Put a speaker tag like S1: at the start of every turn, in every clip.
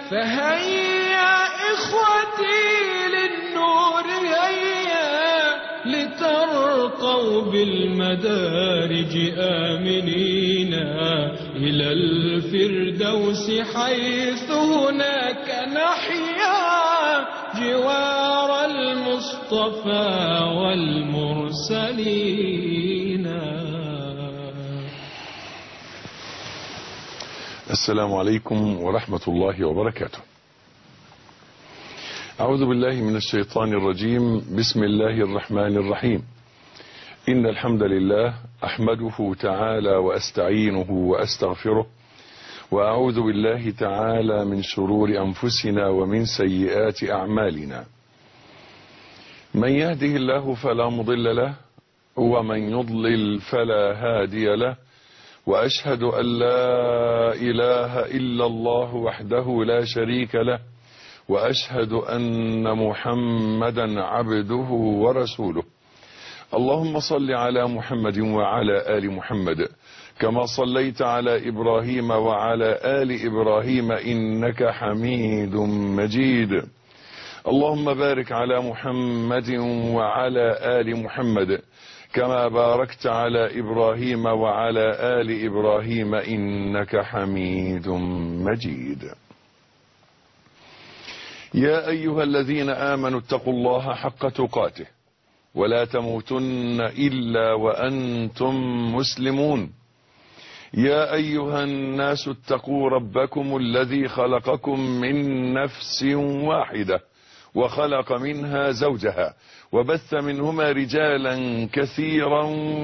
S1: فهيا إخوتي للنور هيا لترقوا بالمدارج آمنين إلى الفردوس حيث هناك نحيا جوار المصطفى والمرسلين.
S2: السلام عليكم ورحمة الله وبركاته. أعوذ بالله من الشيطان الرجيم. بسم الله الرحمن الرحيم. إن الحمد لله أحمده تعالى وأستعينه وأستغفره، وأعوذ بالله تعالى من شرور أنفسنا ومن سيئات أعمالنا. من يهده الله فلا مضل له، ومن يضلل فلا هادي له، وأشهد أن لا إله إلا الله وحده لا شريك له، وأشهد أن محمدا عبده ورسوله. اللهم صل على محمد وعلى آل محمد كما صليت على إبراهيم وعلى آل إبراهيم إنك حميد مجيد. اللهم بارك على محمد وعلى آل محمد كما باركت على إبراهيم وعلى آل إبراهيم إنك حميد مجيد. يا أيها الذين آمنوا اتقوا الله حق تقاته ولا تموتن إلا وأنتم مسلمون. يا أيها الناس اتقوا ربكم الذي خلقكم من نفس واحدة وخلق منها زوجها وبث منهما رجالا كثيرا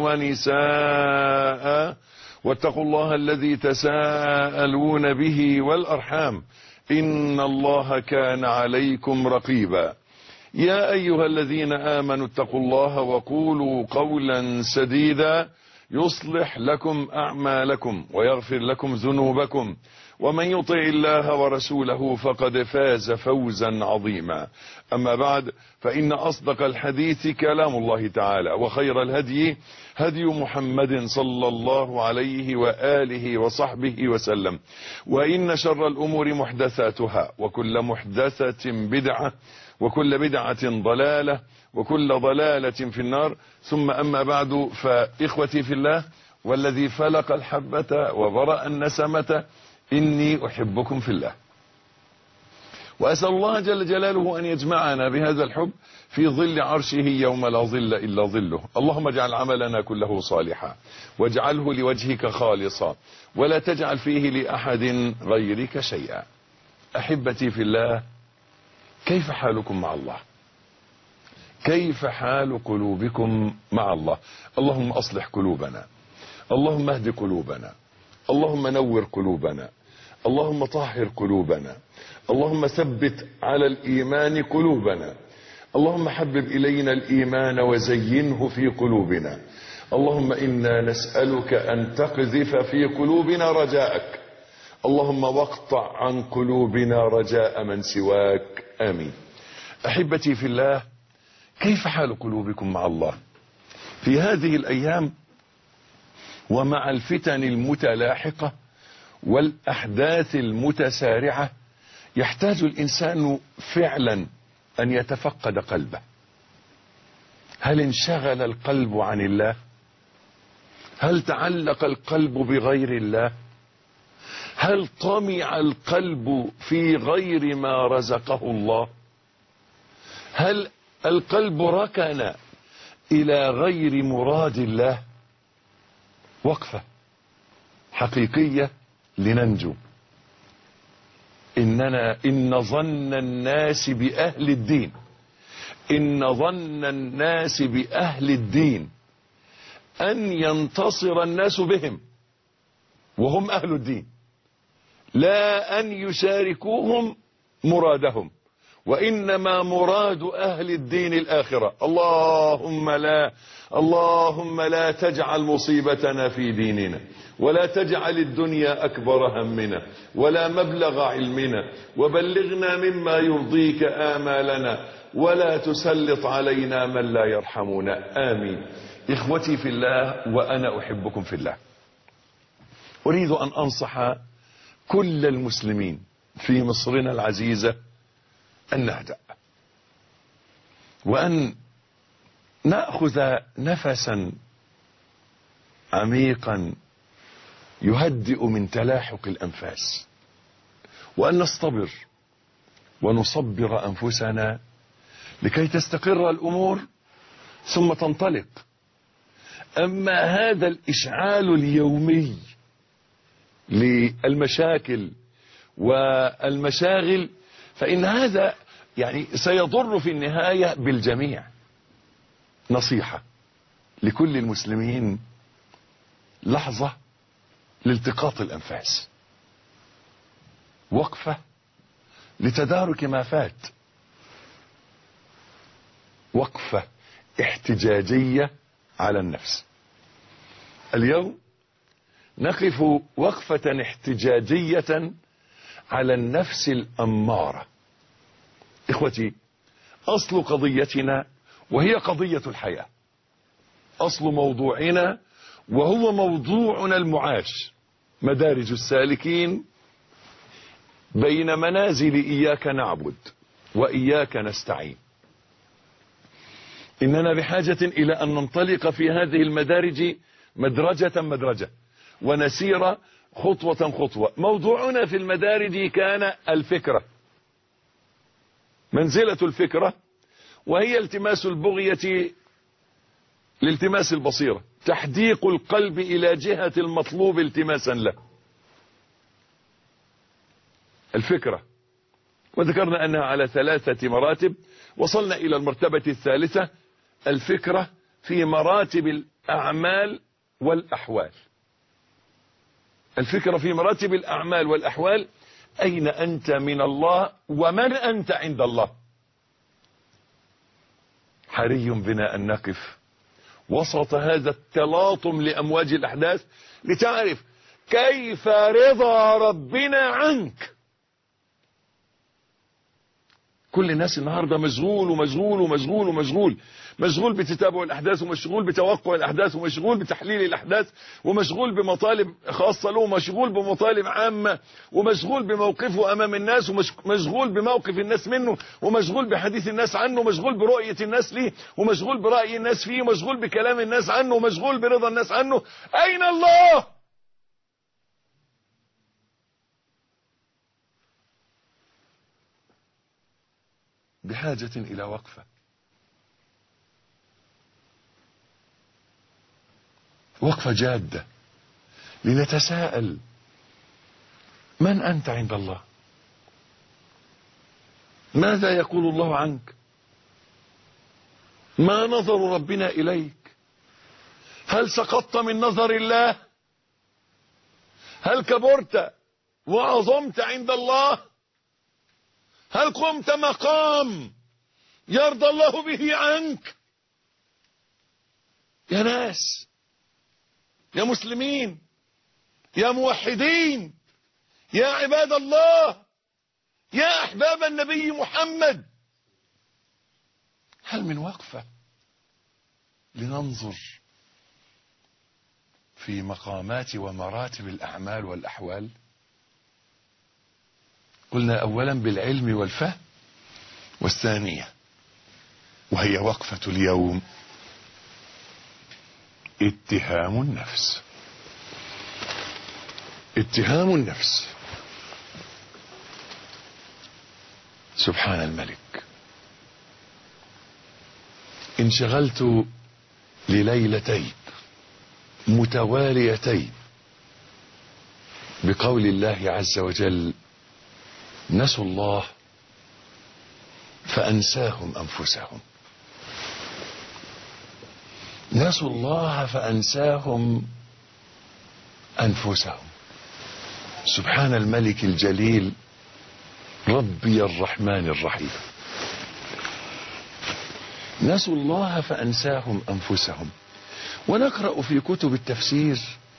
S2: ونساء، واتقوا الله الذي تساءلون به والأرحام إن الله كان عليكم رقيبا. يا أيها الذين آمنوا اتقوا الله وقولوا قولا سديدا يصلح لكم أعمالكم ويغفر لكم ذنوبكم، ومن يطع الله ورسوله فقد فاز فوزا عظيما. أما بعد، فإن أصدق الحديث كلام الله تعالى، وخير الهدي هدي محمد صلى الله عليه وآله وصحبه وسلم، وإن شر الأمور محدثاتها، وكل محدثة بدعة، وكل بدعة ضلالة، وكل ضلالة في النار. ثم أما بعد، فإخوتي في الله والذي فلق الحبة وبرأ النسمة، إني أحبكم في الله، وأسأل الله جل جلاله أن يجمعنا بهذا الحب في ظل عرشه يوم لا ظل إلا ظله. اللهم اجعل عملنا كله صالحا، واجعله لوجهك خالصا، ولا تجعل فيه لأحد غيرك شيئا. أحبتي في الله، كيف حالكم مع الله؟ كيف حال قلوبكم مع الله؟ اللهم أصلح قلوبنا، اللهم اهد قلوبنا، اللهم نور قلوبنا، اللهم طهر قلوبنا، اللهم ثبت على الإيمان قلوبنا، اللهم حبب إلينا الإيمان وزينه في قلوبنا. اللهم إنا نسألك أن تقذف في قلوبنا رجاءك، اللهم واقطع عن قلوبنا رجاء من سواك. آمين. أحبتي في الله، كيف حال قلوبكم مع الله في هذه الأيام ومع الفتن المتلاحقة والأحداث المتسارعة؟ يحتاج الإنسان فعلا أن يتفقد قلبه. هل انشغل القلب عن الله؟ هل تعلق القلب بغير الله؟ هل طمع القلب في غير ما رزقه الله؟ هل القلب ركن إلى غير مراد الله؟ وقفة حقيقية لننجو. إن ظن الناس بأهل الدين، إن ظن الناس بأهل الدين أن ينتصر الناس بهم وهم أهل الدين، لا أن يشاركوهم مرادهم، وإنما مراد أهل الدين الآخرة. اللهم لا تجعل مصيبتنا في ديننا، ولا تجعل الدنيا أكبر همنا ولا مبلغ علمنا، وبلغنا مما يرضيك آمالنا، ولا تسلط علينا من لا يرحمنا. آمين. إخوتي في الله، وأنا أحبكم في الله، أريد أن أنصح كل المسلمين في مصرنا العزيزة أن نهدأ وأن نأخذ نفسا عميقا يهدئ من تلاحق الأنفاس، وأن نصطبر ونصبر أنفسنا لكي تستقر الأمور ثم تنطلق. أما هذا الإشعال اليومي للمشاكل والمشاغل فإن هذا يعني سيضر في النهاية بالجميع. نصيحة لكل المسلمين: لحظة لالتقاط الأنفاس، وقفة لتدارك ما فات، وقفة احتجاجية على النفس. اليوم نقف وقفة احتجاجية على النفس الأمارة. إخوتي، أصل قضيتنا وهي قضية الحياة، أصل موضوعنا وهو موضوعنا المعاش، مدارج السالكين بين منازل إياك نعبد وإياك نستعين. إننا بحاجة إلى أن ننطلق في هذه المدارج مدرجة مدرجة ونسير خطوة خطوة. موضوعنا في المدارج كان الفكرة، منزلة الفكرة، وهي التماس البغية لالتماس البصيرة، تحديق القلب إلى جهة المطلوب التماسا له. الفكرة، وذكرنا أنها على 3 مراتب، وصلنا إلى المرتبة الثالثة، الفكرة في مراتب الأعمال والأحوال. الفكرة في مراتب الأعمال والأحوال: أين أنت من الله ومن أنت عند الله. حري بنا أن نقف وسط هذا التلاطم لأمواج الأحداث لتعرف كيف رضا ربنا عنك. كل الناس النهاردة مشغول ومشغول ومشغول ومشغول، مشغول بتتابع الأحداث، ومشغول بتوقع الأحداث، ومشغول بتحليل الأحداث، ومشغول بمطالب خاصة له، ومشغول بمطالب عامة، ومشغول بموقفه أمام الناس، ومشغول بموقف الناس منه، ومشغول بحديث الناس عنه، ومشغول برؤية الناس ليه، ومشغول برأي الناس فيه، ومشغول بكلام الناس عنه، ومشغول برضا الناس عنه. أين الله؟ بحاجة إلى وقفة، وقفة جادة لنتساءل: من أنت عند الله؟ ماذا يقول الله عنك؟ ما نظر ربنا إليك؟ هل سقطت من نظر الله؟ هل كبرت وعظمت عند الله؟ هل قمت مقام يرضى الله به عنك؟ يا ناس، يا مسلمين، يا موحدين، يا عباد الله، يا أحباب النبي محمد، هل من وقفة لننظر في مقامات ومراتب الأعمال والأحوال؟ قلنا أولا بالعلم والفهم، والثانية وهي وقفة اليوم اتهام النفس. اتهام النفس. سبحان الملك، انشغلت لليلتين متواليتين بقول الله عز وجل: نسوا الله فأنساهم أنفسهم. نسوا الله فأنساهم أنفسهم. سبحان الملك الجليل ربي الرحمن الرحيم. نسوا الله فأنساهم أنفسهم. ونقرأ في كتب التفسير،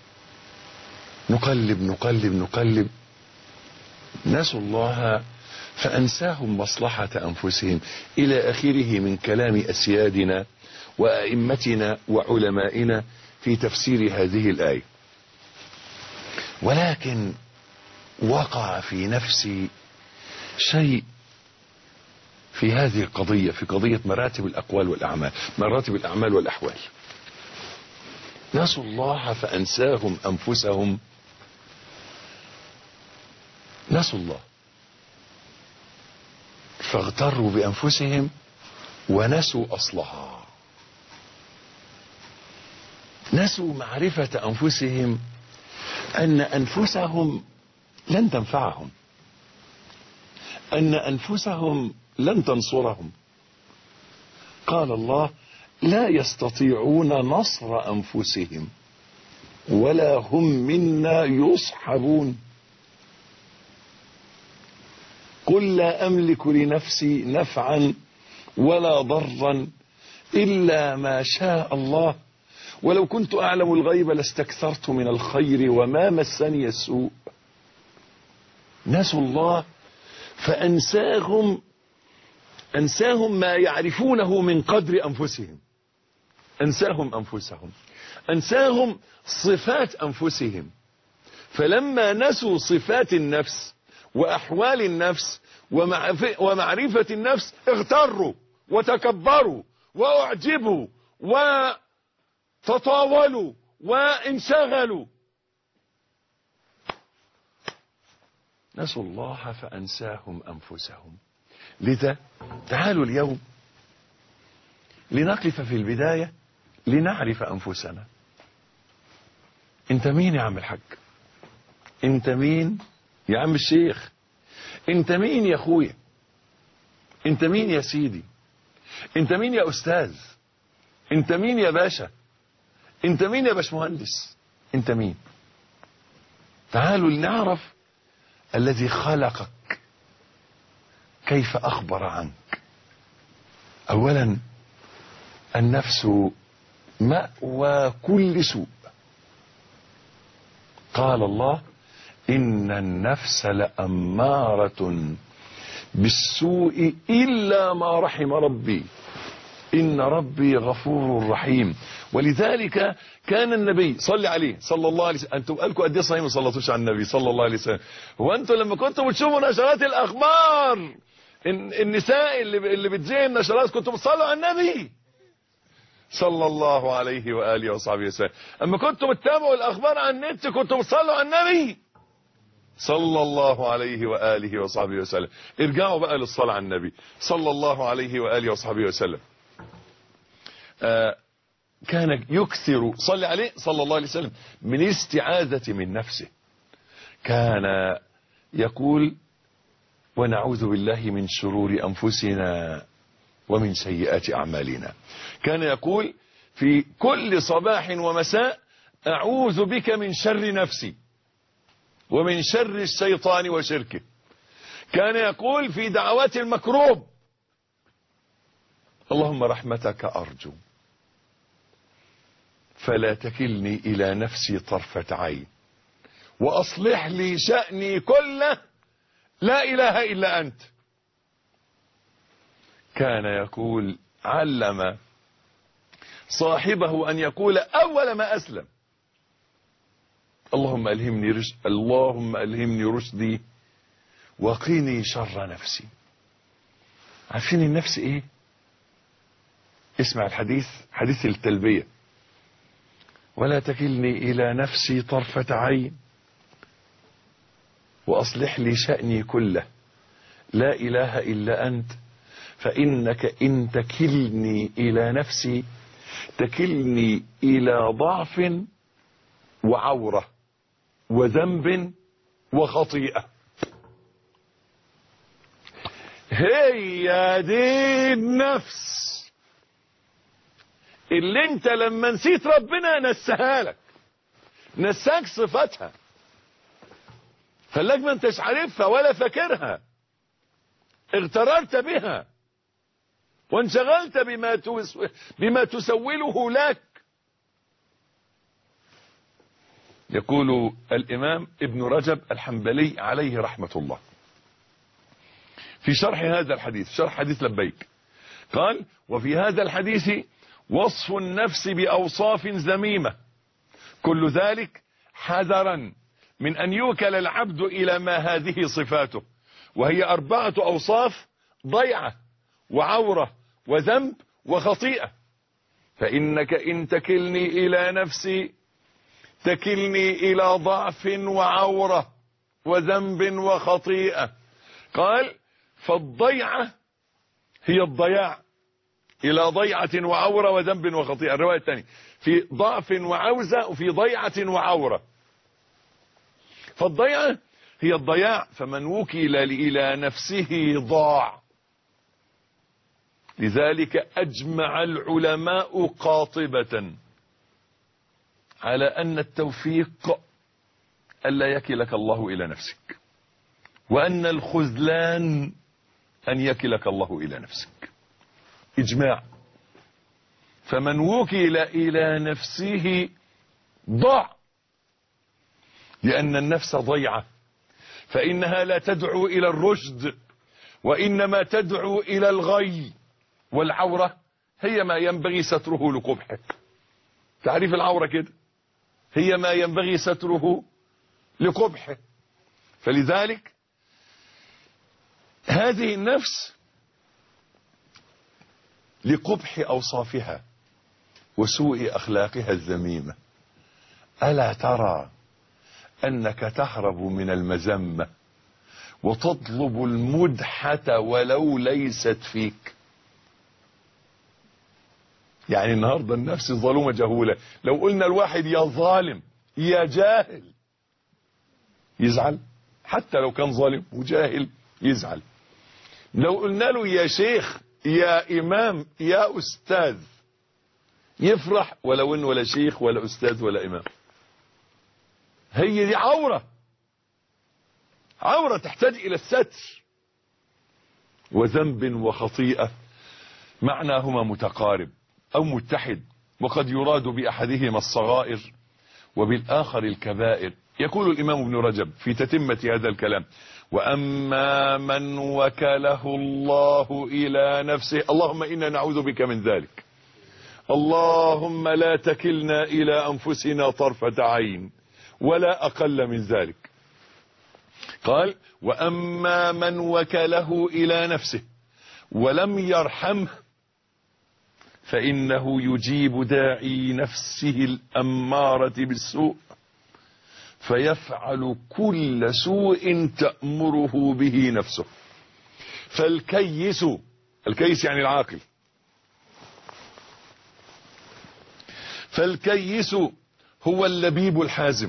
S2: نقلب نسوا الله فأنساهم مصلحة أنفسهم إلى آخره من كلام أسيادنا وأئمتنا وعلمائنا في تفسير هذه الآية. ولكن وقع في نفسي شيء في هذه القضية، في قضية مراتب الأقوال والأعمال، مراتب الأعمال والأحوال. نسوا الله فأنساهم أنفسهم. نسوا الله فاغتروا بأنفسهم ونسوا أصلها. نسوا معرفة أنفسهم، أن أنفسهم لن تنفعهم، أن أنفسهم لن تنصرهم. قال الله: لا يستطيعون نصر أنفسهم ولا هم منا يصحبون. قل لا أملك لنفسي نفعا ولا ضرا إلا ما شاء الله ولو كنت أعلم الغيب لاستكثرت من الخير وما مسني السوء. نسوا الله فأنساهم ما يعرفونه من قدر أنفسهم. أنساهم أنفسهم، أنساهم صفات أنفسهم. فلما نسوا صفات النفس وأحوال النفس ومعرفة النفس اغتروا وتكبروا وأعجبوا وتطاولوا وانشغلوا. نسوا الله فأنساهم أنفسهم. لذا تعالوا اليوم لنقف في البداية لنعرف أنفسنا. انت مين يا عم الحاج؟ انت مين يا عم الشيخ؟ انت مين يا اخويا؟ انت مين يا سيدي؟ انت مين يا أستاذ؟ انت مين يا باشا؟ انت مين يا باشمهندس؟ انت مين؟ تعالوا لنعرف الذي خلقك كيف أخبر عنك. أولا النفس مأوى كل سوء. قال الله: إن النفس لأمارة بالسوء إلا ما رحم ربي إن ربي غفور رحيم. ولذلك كان النبي صلى عليه صلى الله عليه وسلم. انتم قالكم قد ايه صحيح ما صليتوش على النبي صلى الله عليه وسلم؟ هو انتم لما كنتوا بتشوفوا نشرات الاخبار النساء اللي بتذيع النشرات كنتوا بتصلوا على النبي صلى الله عليه واله وصحبه وسلم؟ اما كنتوا بتتابعوا الاخبار على النت كنتوا بتصلوا على النبي صلى الله عليه واله وصحبه وسلم. ارجعوا بقى للصلاه على النبي صلى الله عليه واله وصحبه وسلم. كان يكثر صلى عليه صلى الله عليه وسلم من الاستعاذة من نفسه. كان يقول: ونعوذ بالله من شرور أنفسنا ومن سيئات أعمالنا. كان يقول في كل صباح ومساء: أعوذ بك من شر نفسي ومن شر الشيطان وشركه. كان يقول في دعوات المكروب: اللهم رحمتك أرجو فلا تكلني إلى نفسي طرفة عين وأصلح لي شأني كله لا إله إلا أنت. كان يقول علم صاحبه أن يقول أول ما أسلم: اللهم ألهمني رشدي وقيني شر نفسي. عارفين النفس إيه؟ اسمع الحديث، حديث التلبية: ولا تكلني إلى نفسي طرفة عين وأصلح لي شأني كله لا إله إلا أنت فإنك إن تكلني إلى نفسي تكلني إلى ضعف وعورة وذنب وخطيئة. هي دي النفس اللي انت لما نسيت ربنا نساها لك، نساك صفاتها، خلاك ما انتش عارفها ولا فاكرها، اغتررت بها وانشغلت بما تسوله لك. يقول الإمام ابن رجب الحنبلي عليه رحمة الله في شرح هذا الحديث، شرح حديث لبيك، قال: وفي هذا الحديث وصف النفس بأوصاف ذميمة، كل ذلك حذرا من أن يوكل العبد إلى ما هذه صفاته، وهي 4 أوصاف: ضيعة وعورة وذنب وخطيئة. فإنك إن تكلني إلى نفسي تكلني إلى ضعف وعورة وذنب وخطيئة. قال: فالضيعة هي الضياع، إلى ضيعة وعورة وذنب وخطيئة. الرواية الثانية في ضعف وعوزة وفي ضيعة وعورة. فالضيعة هي الضياع، فمن وكل إلى نفسه ضاع. لذلك أجمع العلماء قاطبة على أن التوفيق ألا يكلك الله إلى نفسك، وأن الخذلان أن يكلك الله إلى نفسك. إجماع. فمن وكل إلى نفسه ضاع، لأن النفس ضيعة، فإنها لا تدعو إلى الرشد وإنما تدعو إلى الغي. والعورة هي ما ينبغي ستره لقبحه. تعريف العورة كده، هي ما ينبغي ستره لقبحه. فلذلك هذه النفس لقبح أوصافها وسوء أخلاقها الذميمة. ألا ترى أنك تهرب من المذمة وتطلب المدحة ولو ليست فيك؟ يعني النهاردة النفس ظلومة جهولة. لو قلنا الواحد يا ظالم يا جاهل يزعل، حتى لو كان ظالم وجاهل يزعل. لو قلنا له يا شيخ يا إمام يا أستاذ يفرح، ولو إنه ولا شيخ ولا أستاذ ولا إمام. هي دي عورة، عورة تحتاج إلى الستر. وذنب وخطيئة معناهما متقارب أو متحد، وقد يراد بأحدهما الصغائر وبالآخر الكبائر. يقول الإمام ابن رجب في تتمة هذا الكلام: وأما من وكله الله إلى نفسه، اللهم إنا نعوذ بك من ذلك، اللهم لا تكلنا إلى أنفسنا طرفة عين ولا أقل من ذلك. قال: وأما من وكله إلى نفسه ولم يرحمه فإنه يجيب داعي نفسه الأمارة بالسوء فيفعل كل سوء تأمره به نفسه. فالكيس، الكيس يعني العاقل، فالكيس هو اللبيب الحازم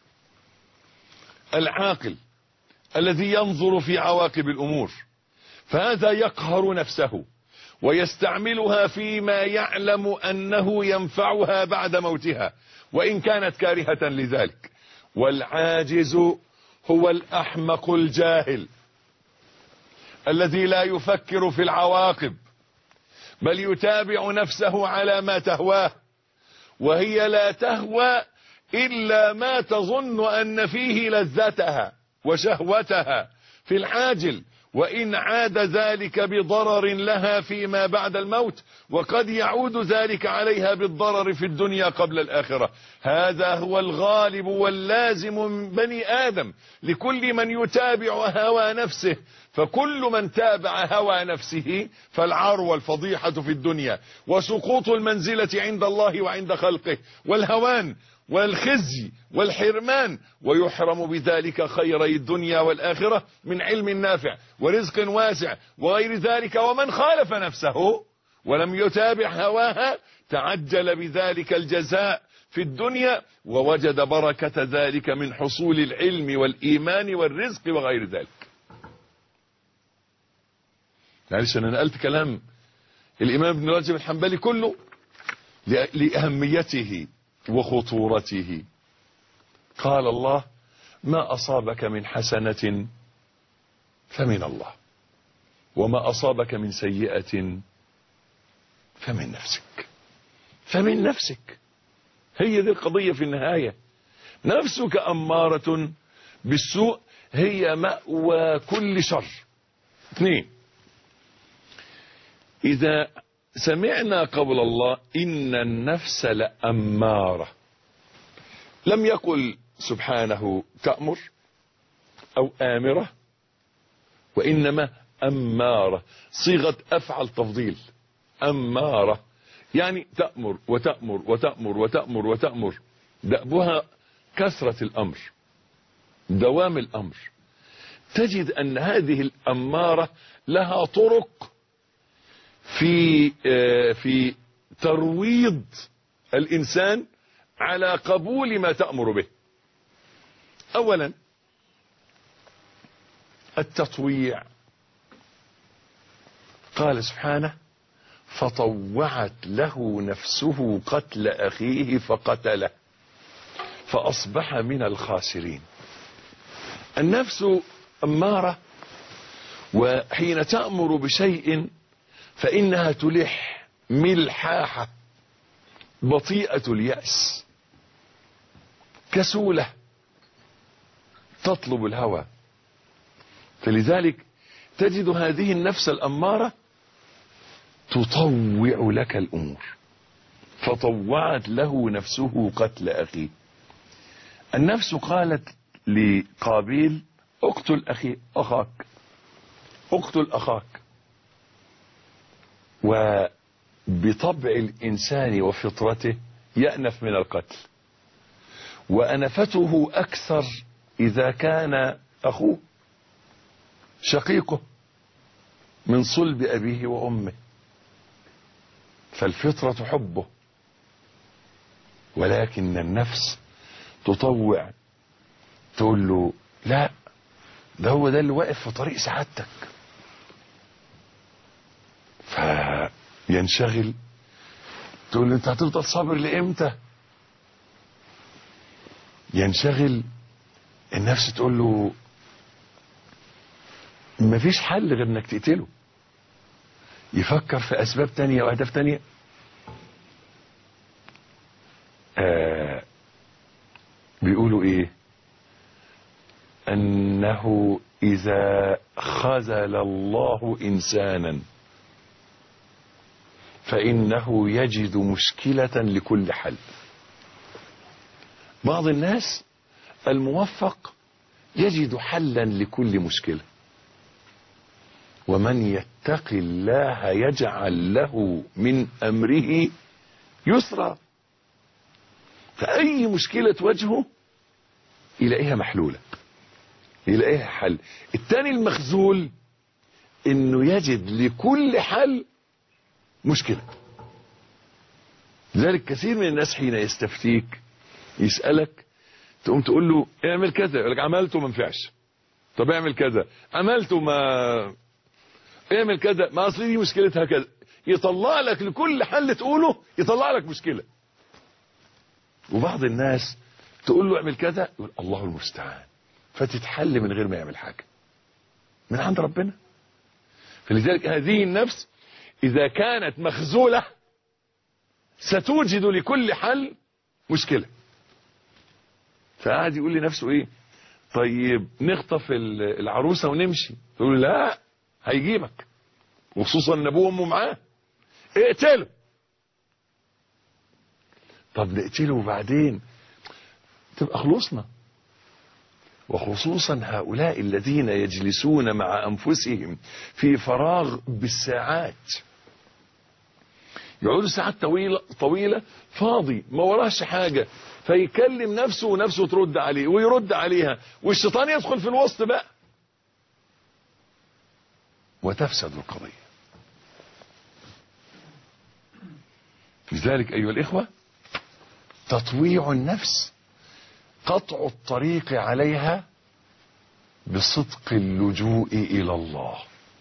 S2: العاقل الذي ينظر في عواقب الأمور، فهذا يقهر نفسه ويستعملها فيما يعلم أنه ينفعها بعد موتها وإن كانت كارهة لذلك. والعاجز هو الأحمق الجاهل الذي لا يفكر في العواقب بل يتابع نفسه على ما تهواه، وهي لا تهوى إلا ما تظن أن فيه لذتها وشهوتها في العاجل، وإن عاد ذلك بضرر لها فيما بعد الموت، وقد يعود ذلك عليها بالضرر في الدنيا قبل الآخرة. هذا هو الغالب واللازم من بني آدم لكل من يتابع هوى نفسه. فكل من تابع هوى نفسه فالعار والفضيحة في الدنيا وسقوط المنزلة عند الله وعند خلقه والهوان والخزي والحرمان، ويحرم بذلك خيري الدنيا والآخرة من علم نافع ورزق واسع وغير ذلك. ومن خالف نفسه ولم يتابع هواها تعجل بذلك الجزاء في الدنيا ووجد بركة ذلك من حصول العلم والإيمان والرزق وغير ذلك. معلش أنا نقلت كلام الإمام ابن رجب الحنبلي كله لأهميته وخطورته. قال الله: ما أصابك من حسنة فمن الله وما أصابك من سيئة فمن نفسك. فمن نفسك، هي دي القضية في النهاية. نفسك أمارة بالسوء هي مأوى كل شر. 2، إذا سمعنا قول الله إن النفس لأمارة، لم يقل سبحانه تأمر أو آمرة وإنما أمارة، صيغة أفعل تفضيل، أمارة يعني تأمر وتأمر وتأمر وتأمر وتأمر، دأبها كثرة الأمر، دوام الأمر. تجد أن هذه الأمارة لها طرق في ترويض الإنسان على قبول ما تأمر به. أولا التطويع، قال سبحانه فطوعت له نفسه قتل أخيه فقتله فأصبح من الخاسرين. النفس أمارة، وحين تأمر بشيء فإنها تلح، ملحاحة، بطيئة اليأس، كسولة، تطلب الهوى. فلذلك تجد هذه النفس الأمارة تطوع لك الأمور. فطوعت له نفسه قتل أخيه. النفس قالت لقابيل اقتل أخاك، اقتل أخاك. وبطبع الإنسان وفطرته يأنف من القتل، وأنفته أكثر إذا كان أخوه شقيقه من صلب أبيه وأمه، فالفطرة حبه. ولكن النفس تطوع، تقول له لا، ده هو ده اللي واقف في طريق سعادتك، فينشغل. تقول له انت هتفضل صابر لامتى؟ ينشغل. النفس تقول له مفيش حل غير انك تقتله. يفكر في اسباب تانية واهداف تانية. بيقولوا ايه؟ انه اذا خذل الله انسانا فانه يجد مشكلة لكل حل. بعض الناس الموفق يجد حلا لكل مشكلة، ومن يتق الله يجعل له من امره يسرا. فأي مشكلة تواجهه يلاقيها محلولة، يلاقيها حل. التاني المخذول انه يجد لكل حل مشكلة. لذلك كثير من الناس حين يستفتيك يسألك، تقوم تقول له اعمل كذا، يقول لك عملته ما نفعش. طب اعمل كذا، عملته ما اعمل كذا، ما اصل دي مشكلتها كذا. يطلع لك لكل حل تقوله يطلع لك مشكلة. وبعض الناس تقول له اعمل كذا يقول الله المستعان، فتتحل من غير ما يعمل حاجة من عند ربنا. فلذلك هذه النفس إذا كانت مخزولة ستوجد لكل حل مشكلة. فقعد يقول لنفسه ايه؟ طيب نخطف العروسة ونمشي. تقول لا، هيجيبك، وخصوصا ان ابوه وامه معاه. اقتله. طب نقتله وبعدين تبقى خلصنا. وخصوصا هؤلاء الذين يجلسون مع أنفسهم في فراغ بالساعات، يقعدوا ساعات طويلة فاضي ما وراش حاجة، فيكلم نفسه ونفسه ترد عليه ويرد عليها، والشيطان يدخل في الوسط بقى وتفسد القضية. لذلك أيها الإخوة تطويع النفس قطع الطريق عليها بصدق اللجوء إلى الله.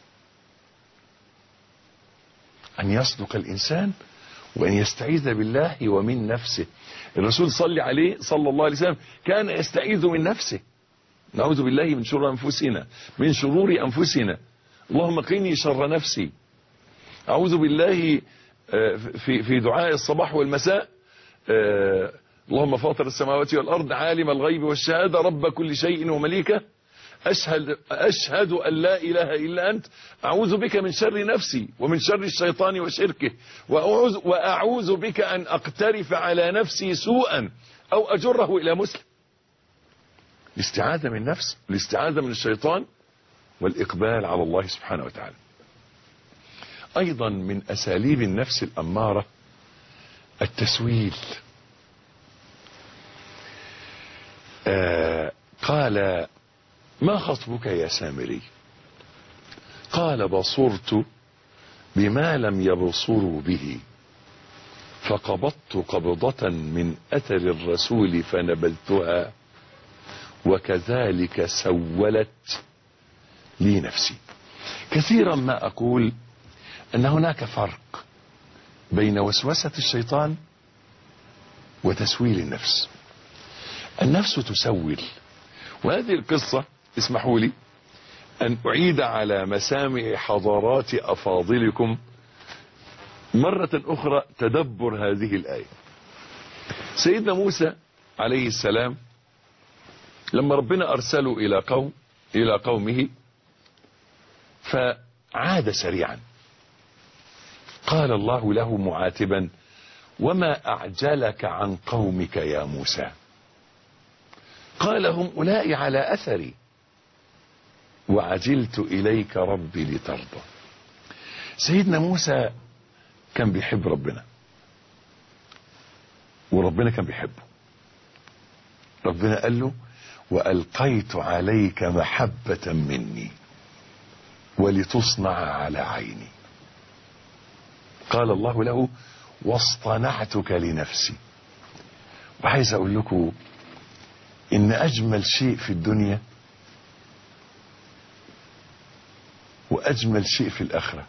S2: أن يصدق الإنسان وأن يستعيذ بالله ومن نفسه. الرسول صلى الله عليه وسلم كان يستعيذ من نفسه. نعوذ بالله من شرور أنفسنا، من شرور أنفسنا. اللهم قني شر نفسي. أعوذ بالله في دعاء الصباح والمساء، اللهم فاطر السماوات والأرض عالم الغيب والشهادة رب كل شيء ومليكه أشهد أن لا إله إلا أنت أعوذ بك من شر نفسي ومن شر الشيطان وشركه وأعوذ بك أن أقترف على نفسي سوءا أو أجره إلى مسلم. الاستعاذة من النفس، الاستعاذة من الشيطان والإقبال على الله سبحانه وتعالى. أيضا من أساليب النفس الأمارة التسويل. قال: ما خطبك يا سامري؟ قال: بصرت بما لم يبصروا به، فقبضت قبضة من أثر الرسول فنبذتها، وكذلك سولت لي نفسي. كثيرا ما أقول أن هناك فرق بين وسوسة الشيطان وتسويل النفس. النفس تسول، وهذه القصة اسمحوا لي أن أعيد على مسامع حضارات أفاضلكم مرة أخرى تدبر هذه الآية. سيدنا موسى عليه السلام لما ربنا أرسله إلى قومه فعاد سريعا، قال الله له معاتبا: وما أعجلك عن قومك يا موسى؟ قال: هم أولئك على أثري وعجلت إليك ربي لترضى. سيدنا موسى كان بيحب ربنا، وربنا كان بيحبه. ربنا قال له: وألقيت عليك محبة مني ولتصنع على عيني. قال الله له: واصطنعتك لنفسي. وعايز أقول لكم إن أجمل شيء في الدنيا وأجمل شيء في الآخرة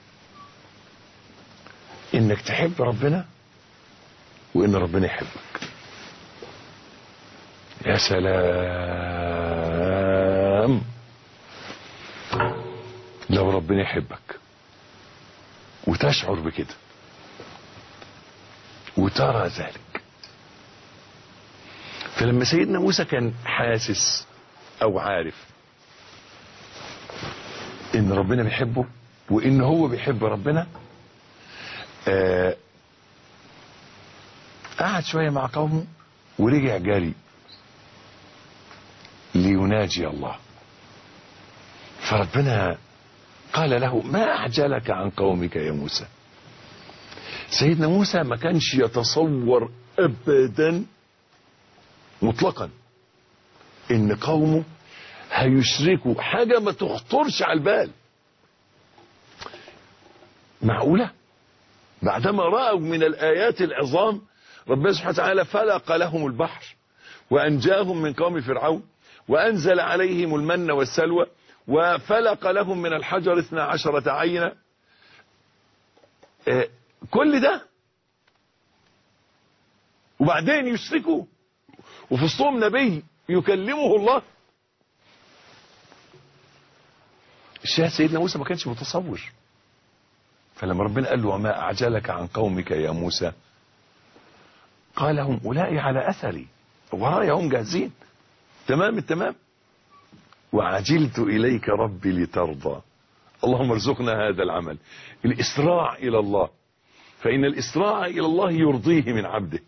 S2: إنك تحب ربنا وإن ربنا يحبك. يا سلام لو ربنا يحبك وتشعر بكده وترى ذلك. فلما سيدنا موسى كان حاسس او عارف ان ربنا بيحبه وان هو بيحب ربنا، قعد شوية مع قومه ورجع جاري ليناجي الله. فربنا قال له: ما أعجلك عن قومك يا موسى؟ سيدنا موسى ما كانش يتصور أبدا مطلقا إن قومه هيشركوا حاجة ما تخطرش على البال. معقولة؟ بعدما رأوا من الآيات العظام ربنا سبحانه وتعالى فلق لهم البحر وأنجاهم من قوم فرعون وأنزل عليهم المن والسلوى وفلق لهم من الحجر 12 عينا. كل ده وبعدين يشركوا وفي وسطهم نبي يكلمه الله. الشاهد سيدنا موسى ما كانش متصور. فلما ربنا قال له: وما أعجلك عن قومك يا موسى؟ قال: هم أولئك على أثري، ورايا هم جاهزين تمام التمام، وعجلت إليك ربي لترضى. اللهم ارزقنا هذا العمل، الإسراع إلى الله، فإن الإسراع إلى الله يرضيه من عبده.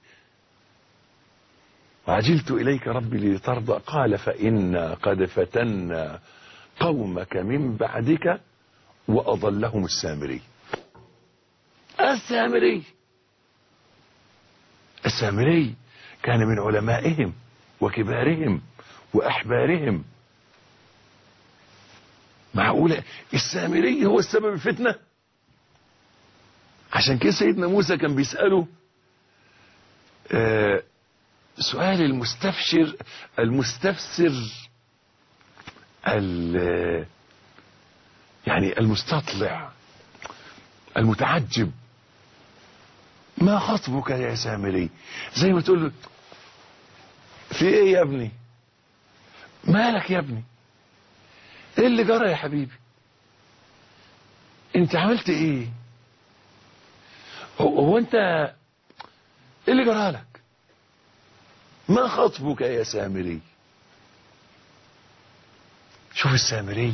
S2: وعجلت إليك ربي لترضى. قال: فإنا قد فتنا قومك من بعدك وأضلهم السامري. السامري كان من علمائهم وكبارهم وأحبارهم. معقولة السامري هو السبب الفتنة؟ عشان كده سيدنا موسى كان بيسأله سؤال المستفسر يعني المستطلع المتعجب: ما خطبك يا سامري؟ زي ما تقول له: في ايه يا ابني؟ مالك يا ابني؟ ايه اللي جرى يا حبيبي؟ انت عملت ايه؟ هو انت ايه اللي جرى لك؟ ما خطبك يا سامري؟ شوف السامري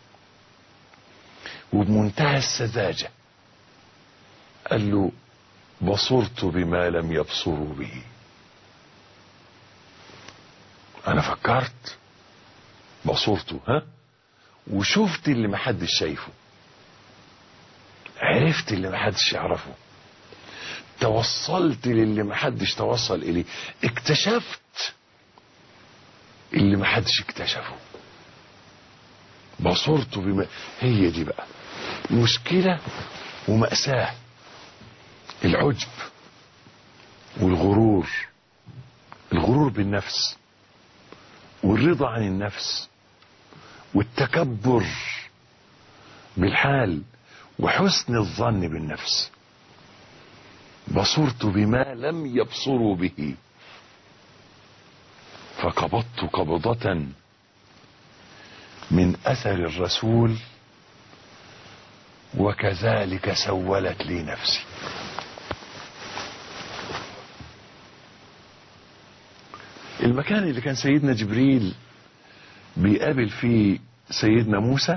S2: وبمنتهى السذاجة قال له: بصرت بما لم يبصروا به. انا فكرت بصرت وشفت اللي محدش شايفه، عرفت اللي محدش يعرفه، توصلت للي محدش توصل اليه، اكتشفت اللي محدش اكتشفه، بصرت بما. هي دي بقى مشكلة ومأساة، العجب والغرور، الغرور بالنفس والرضا عن النفس والتكبر بالحال وحسن الظن بالنفس. بصرت بما لم يبصروا به فقبضت قبضة من أثر الرسول وكذلك سولت لي نفسي. المكان اللي كان سيدنا جبريل بيقابل فيه سيدنا موسى،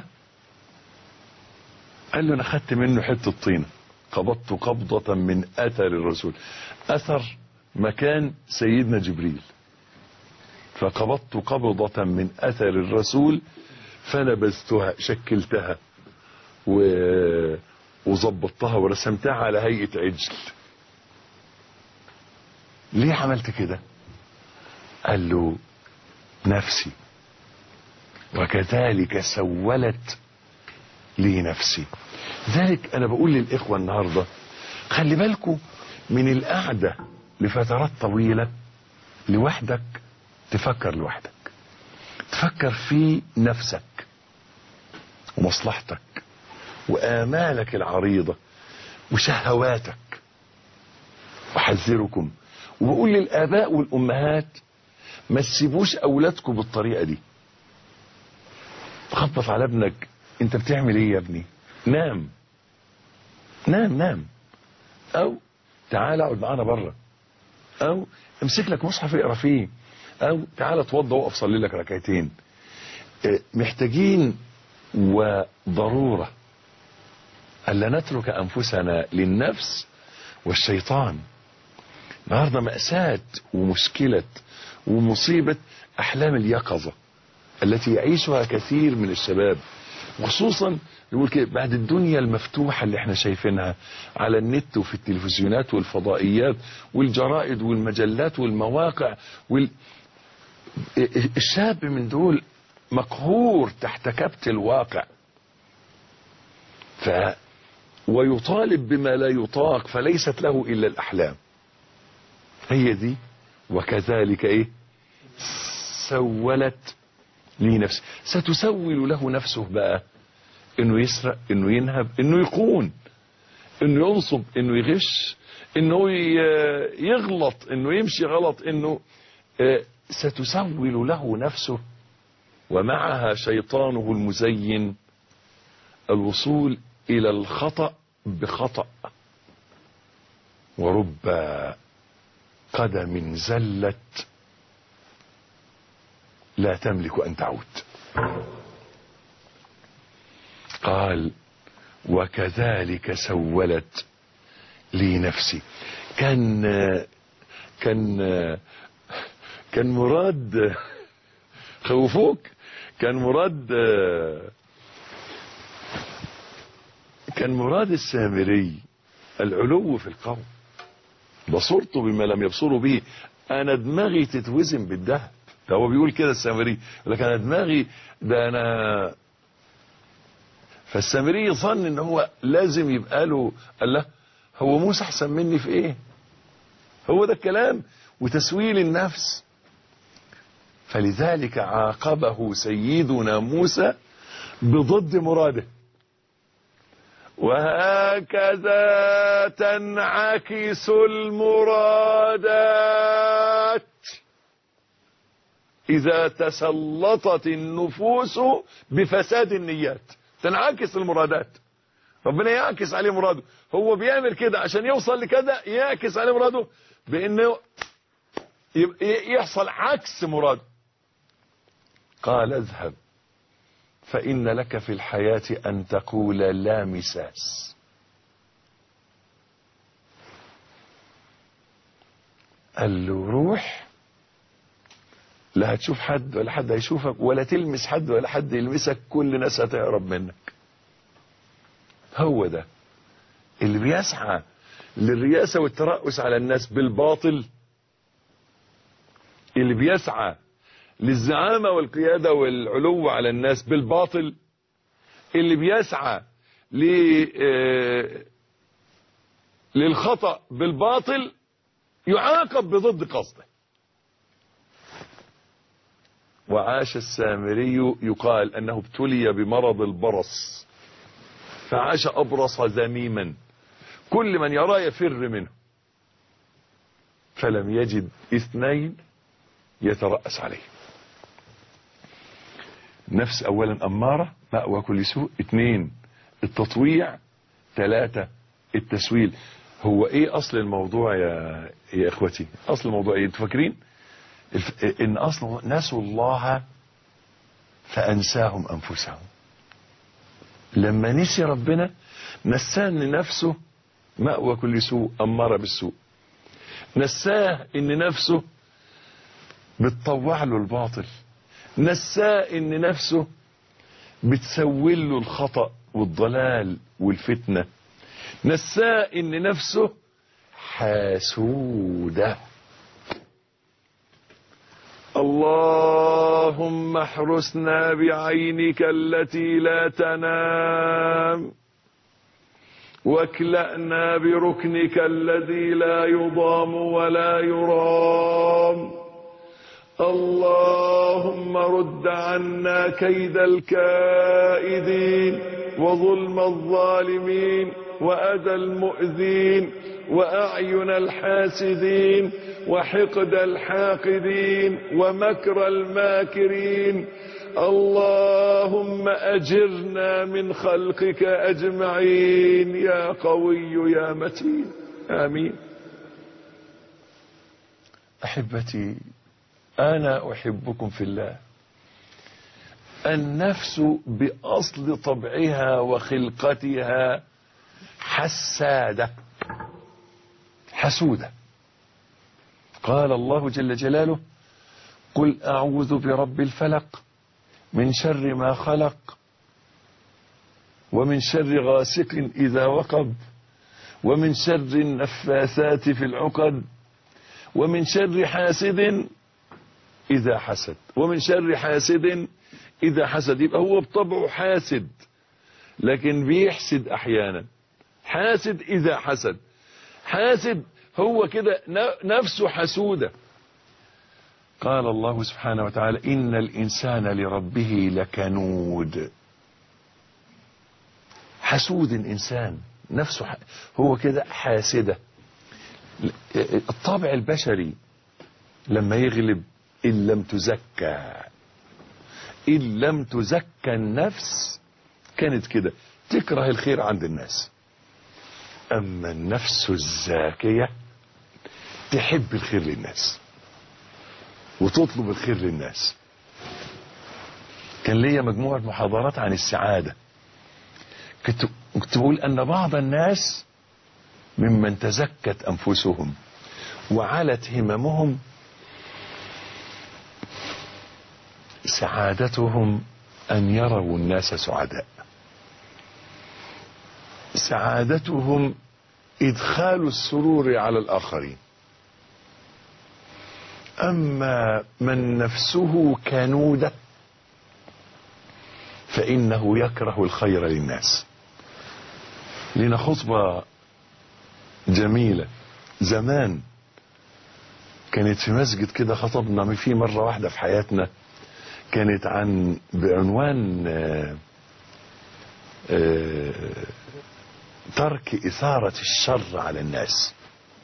S2: قال له انا خدت منه حتة طينة، قبضت قبضة من اثر الرسول. اثر مكان سيدنا جبريل، فقبضت قبضة من اثر الرسول فنبذتها، شكلتها وظبطتها ورسمتها على هيئة عجل. ليه عملت كده؟ قال له نفسي وكذلك سولت لي نفسي. ذلك انا بقول للاخوة النهاردة خلي بالكم من القعدة لفترات طويلة لوحدك، تفكر لوحدك، تفكر في نفسك ومصلحتك وآمالك العريضة وشهواتك. وحذركم وبقول للآباء والأمهات ما تسيبوش أولادكم بالطريقة دي. خبط على ابنك، انت بتعمل ايه يا ابني؟ نام نام نام، او تعال اقعد معانا بره، او امسك لك مصحف اقرا فيه، او تعال اتوضى واقف صلي لك ركعتين. محتاجين وضرورة الا نترك انفسنا للنفس والشيطان. النهارده مأساة ومشكلة ومصيبة احلام اليقظة التي يعيشها كثير من الشباب، وخصوصا يقول كده بعد الدنيا المفتوحة اللي احنا شايفينها على النت وفي التلفزيونات والفضائيات والجرائد والمجلات والمواقع الشاب من دول مقهور تحت كبت الواقع، ويطالب بما لا يطاق، فليست له إلا الأحلام. هي دي وكذلك ايه سولت لي نفسي. ستسول له نفسه بقى انه يسرق، انه ينهب، انه يخون، انه ينصب، انه يغش، انه يغلط، انه يمشي غلط، انه ستسول له نفسه ومعها شيطانه المزين الوصول الى الخطأ بخطأ. ورب قدم زلت لا تملك ان تعود. قال وكذلك سولت لي نفسي. كان مراد خوفوك، كان مراد السامري العلو في القوم. بصرت بما لم يبصروا به، انا دماغي تتوزن بالذهب. ده هو بيقول كده السامري، لكن انا دماغي ده انا. فالسامري ظن ان هو لازم يبقى له، قال له هو موسى احسن مني في ايه؟ هو ده الكلام وتسويل النفس. فلذلك عاقبه سيدنا موسى بضد مراده. وهكذا تنعكس المرادات إذا تسلطت النفوس بفساد النيات. تنعكس المرادات، ربنا يعكس عليه مراده. هو بيعمل كده عشان يوصل لكذا، يعكس عليه مراده بأنه يحصل عكس مراده. قال اذهب فإن لك في الحياة أن تقول لا مساس. قال له روح لا هتشوف حد ولا حد هيشوفك، ولا تلمس حد ولا حد يلمسك، كل الناس هتهرب منك. هو ده اللي بيسعى للرياسة والترأس على الناس بالباطل، اللي بيسعى للزعامة والقيادة والعلو على الناس بالباطل، اللي بيسعى للخطأ بالباطل يعاقب بضد قصده. وعاش السامري يقال أنه ابتلي بمرض البرص، فعاش أبرص ذميما، كل من يراه يفر منه، فلم يجد اثنين يترأس عليه. نفس أولا أمارة مأوى كل سوء، 2 التطويع، 3 التسويل. هو ايه اصل الموضوع يا اخوتي؟ اصل الموضوع ايه؟ انتوا فاكرين ان اصله نسوا الله فانساهم انفسهم. لما نسي ربنا نساه ان نفسه مأوى كل سوء، أمارة بالسوء، نساه ان نفسه بتطوع له الباطل، نساه ان نفسه بتسول له الخطأ والضلال والفتنة، نساه ان نفسه حاسودة. اللهم احرسنا بعينك التي لا تنام، واكلأنا بركنك الذي لا يضام ولا يرام. اللهم رد عنا كيد الكائدين وظلم الظالمين وأذى المؤذين وأعين الحاسدين وحقد الحاقدين ومكر الماكرين. اللهم أجرنا من خلقك أجمعين يا قوي يا متين، آمين. أحبتي، أنا أحبكم في الله. النفس بأصل طبعها وخلقتها حسادة حسودة. قال الله جل جلاله: قل أعوذ برب الفلق من شر ما خلق ومن شر غاسق إذا وقب ومن شر النفاثات في العقد ومن شر حاسد إذا حسد ومن شر حاسد إذا حسد. يبقى هو بطبعه حاسد، لكن بيحسد أحيانا. حاسد إذا حسد، حاسد هو كده نفسه حسودة. قال الله سبحانه وتعالى: إن الإنسان لربه لكنود. حسود الإنسان نفسه هو كده حاسدة. الطابع البشري لما يغلب إن لم تزكى النفس كانت كده تكره الخير عند الناس. أما النفس الزاكية تحب الخير للناس وتطلب الخير للناس. كان ليا مجموعة محاضرات عن السعادة، كنت بقول أن بعض الناس ممن تزكت أنفسهم وعلت هممهم سعادتهم أن يروا الناس سعداء، سعادتهم إدخال السرور على الآخرين. أما من نفسه كنودة فإنه يكره الخير للناس. لنا خطبة جميلة زمان كانت في مسجد كده، خطبنا فيه مرة واحدة في حياتنا، كانت بعنوان ترك إثارة الشر على الناس.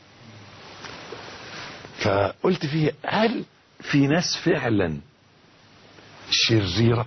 S2: فقلت فيه: هل في ناس فعلا شريرة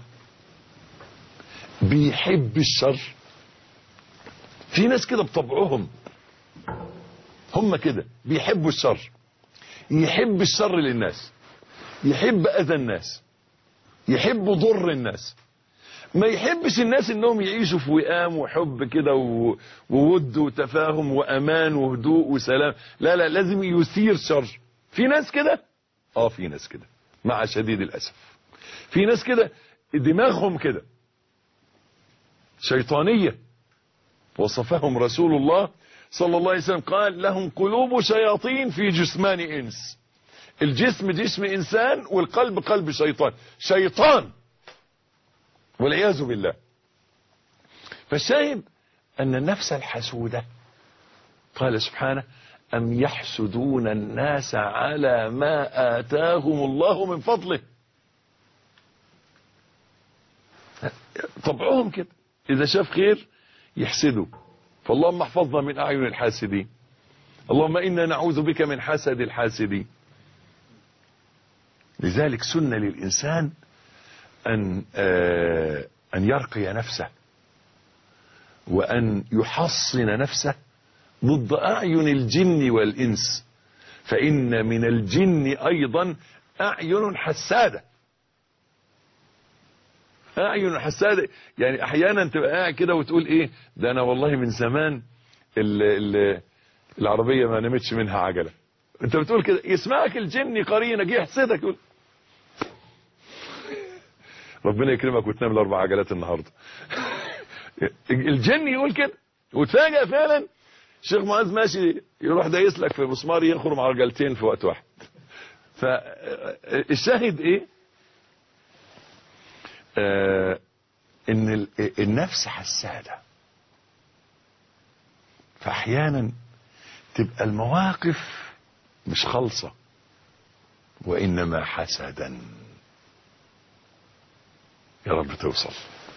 S2: بيحب الشر؟ في ناس كده بطبعهم هم كده بيحبوا الشر، يحب الشر للناس، يحب أذى الناس، يحب ضر الناس، ما يحبش الناس انهم يعيشوا في وئام وحب كده وود وتفاهم وامان وهدوء وسلام. لا لا، لازم يثير شر. في ناس كده، في ناس كده. مع شديد الأسف. في ناس كده دماغهم كده شيطانية، وصفهم رسول الله صلى الله عليه وسلم قال لهم قلوب شياطين في جسمان إنس. الجسم جسم إنسان والقلب قلب شيطان والعياذ بالله. فالشاهد أن النفس الحسودة قال سبحانه أم يحسدون الناس على ما آتاهم الله من فضله. طبعهم كده إذا شاف خير يحسدوا. فاللهم احفظنا من أعين الحاسدين، اللهم إنا نعوذ بك من حسد الحاسدين. لذلك سنة للإنسان أن يرقي نفسه وأن يحصن نفسه ضد أعين الجن والإنس، فإن من الجن أيضا أعين حسادة. أعين حسادة يعني أحيانا تبقى قاعد كده وتقول إيه ده أنا والله من زمان العربية ما نمتش منها عجلة. أنت بتقول كده يسمعك الجن قرينك يحسدك يقول ربنا يكرمك وتنام ال4 عجلات النهاردة. الجن يقول كده وتفاجأ فعلا الشيخ معاذ ماشي يروح دايس لك في مسمار يخرم عجلتين في وقت واحد. فالشاهد ايه ان النفس حسادة، فاحيانا تبقى المواقف مش خالصة وانما حسدا. يا رب توصل.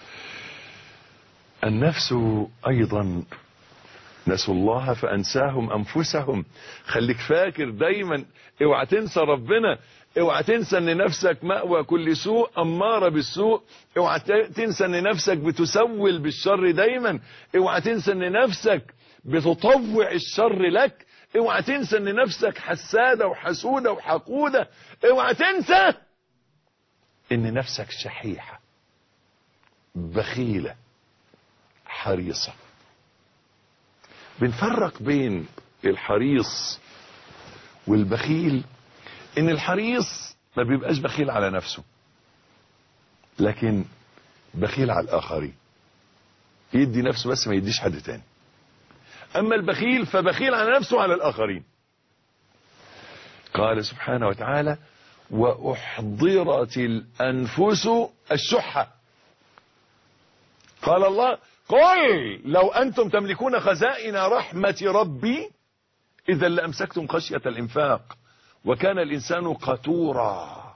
S2: النفس ايضا نسوا الله فانساهم انفسهم. خليك فاكر دايما، اوعى تنسى ربنا، اوعى تنسى ان نفسك مأوى كل سوء امارة بالسوء، اوعى تنسى ان نفسك بتسول بالشر دايما، اوعى تنسى ان نفسك بتطوع الشر لك، اوعى تنسى ان نفسك حسادة وحسودة وحقودة، اوعى تنسى ان نفسك شحيحة بخيلة حريصة. بنفرق بين الحريص والبخيل، ان الحريص ما بيبقاش بخيل على نفسه لكن بخيل على الاخرين، يدي نفسه بس ما يديش حد تاني. اما البخيل فبخيل على نفسه وعلى الاخرين. قال سبحانه وتعالى واحضرت الانفس الشح. قال الله قل لو أنتم تملكون خزائن رحمة ربي إذا لأمسكتم خشية الإنفاق وكان الإنسان قتورا.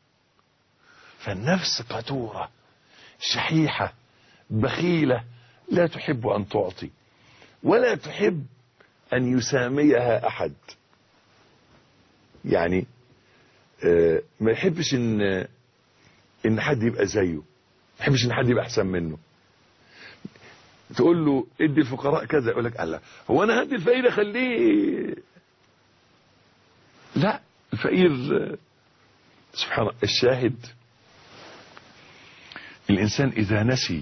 S2: فالنفس قتورة شحيحة بخيلة، لا تحب أن تعطي ولا تحب أن يساميها أحد. يعني ما يحبش إن حد يبقى زيه، ما يحبش إن حد يبقى أحسن منه. تقول له ادي الفقراء كذا يقول لك الله هو انا هدي الفقير اخليه؟ لا، الفقير سبحان الله. الشاهد الانسان اذا نسي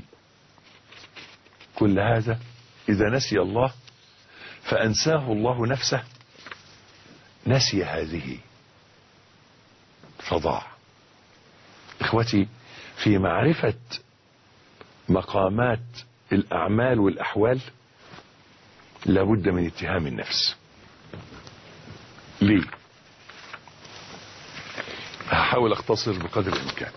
S2: كل هذا، اذا نسي الله فانساه الله نفسه، نسي هذه فضاع. اخوتي، في معرفة مقامات الأعمال والأحوال لابد من اتهام النفس. ليه؟ هحاول اختصر بقدر الإمكان.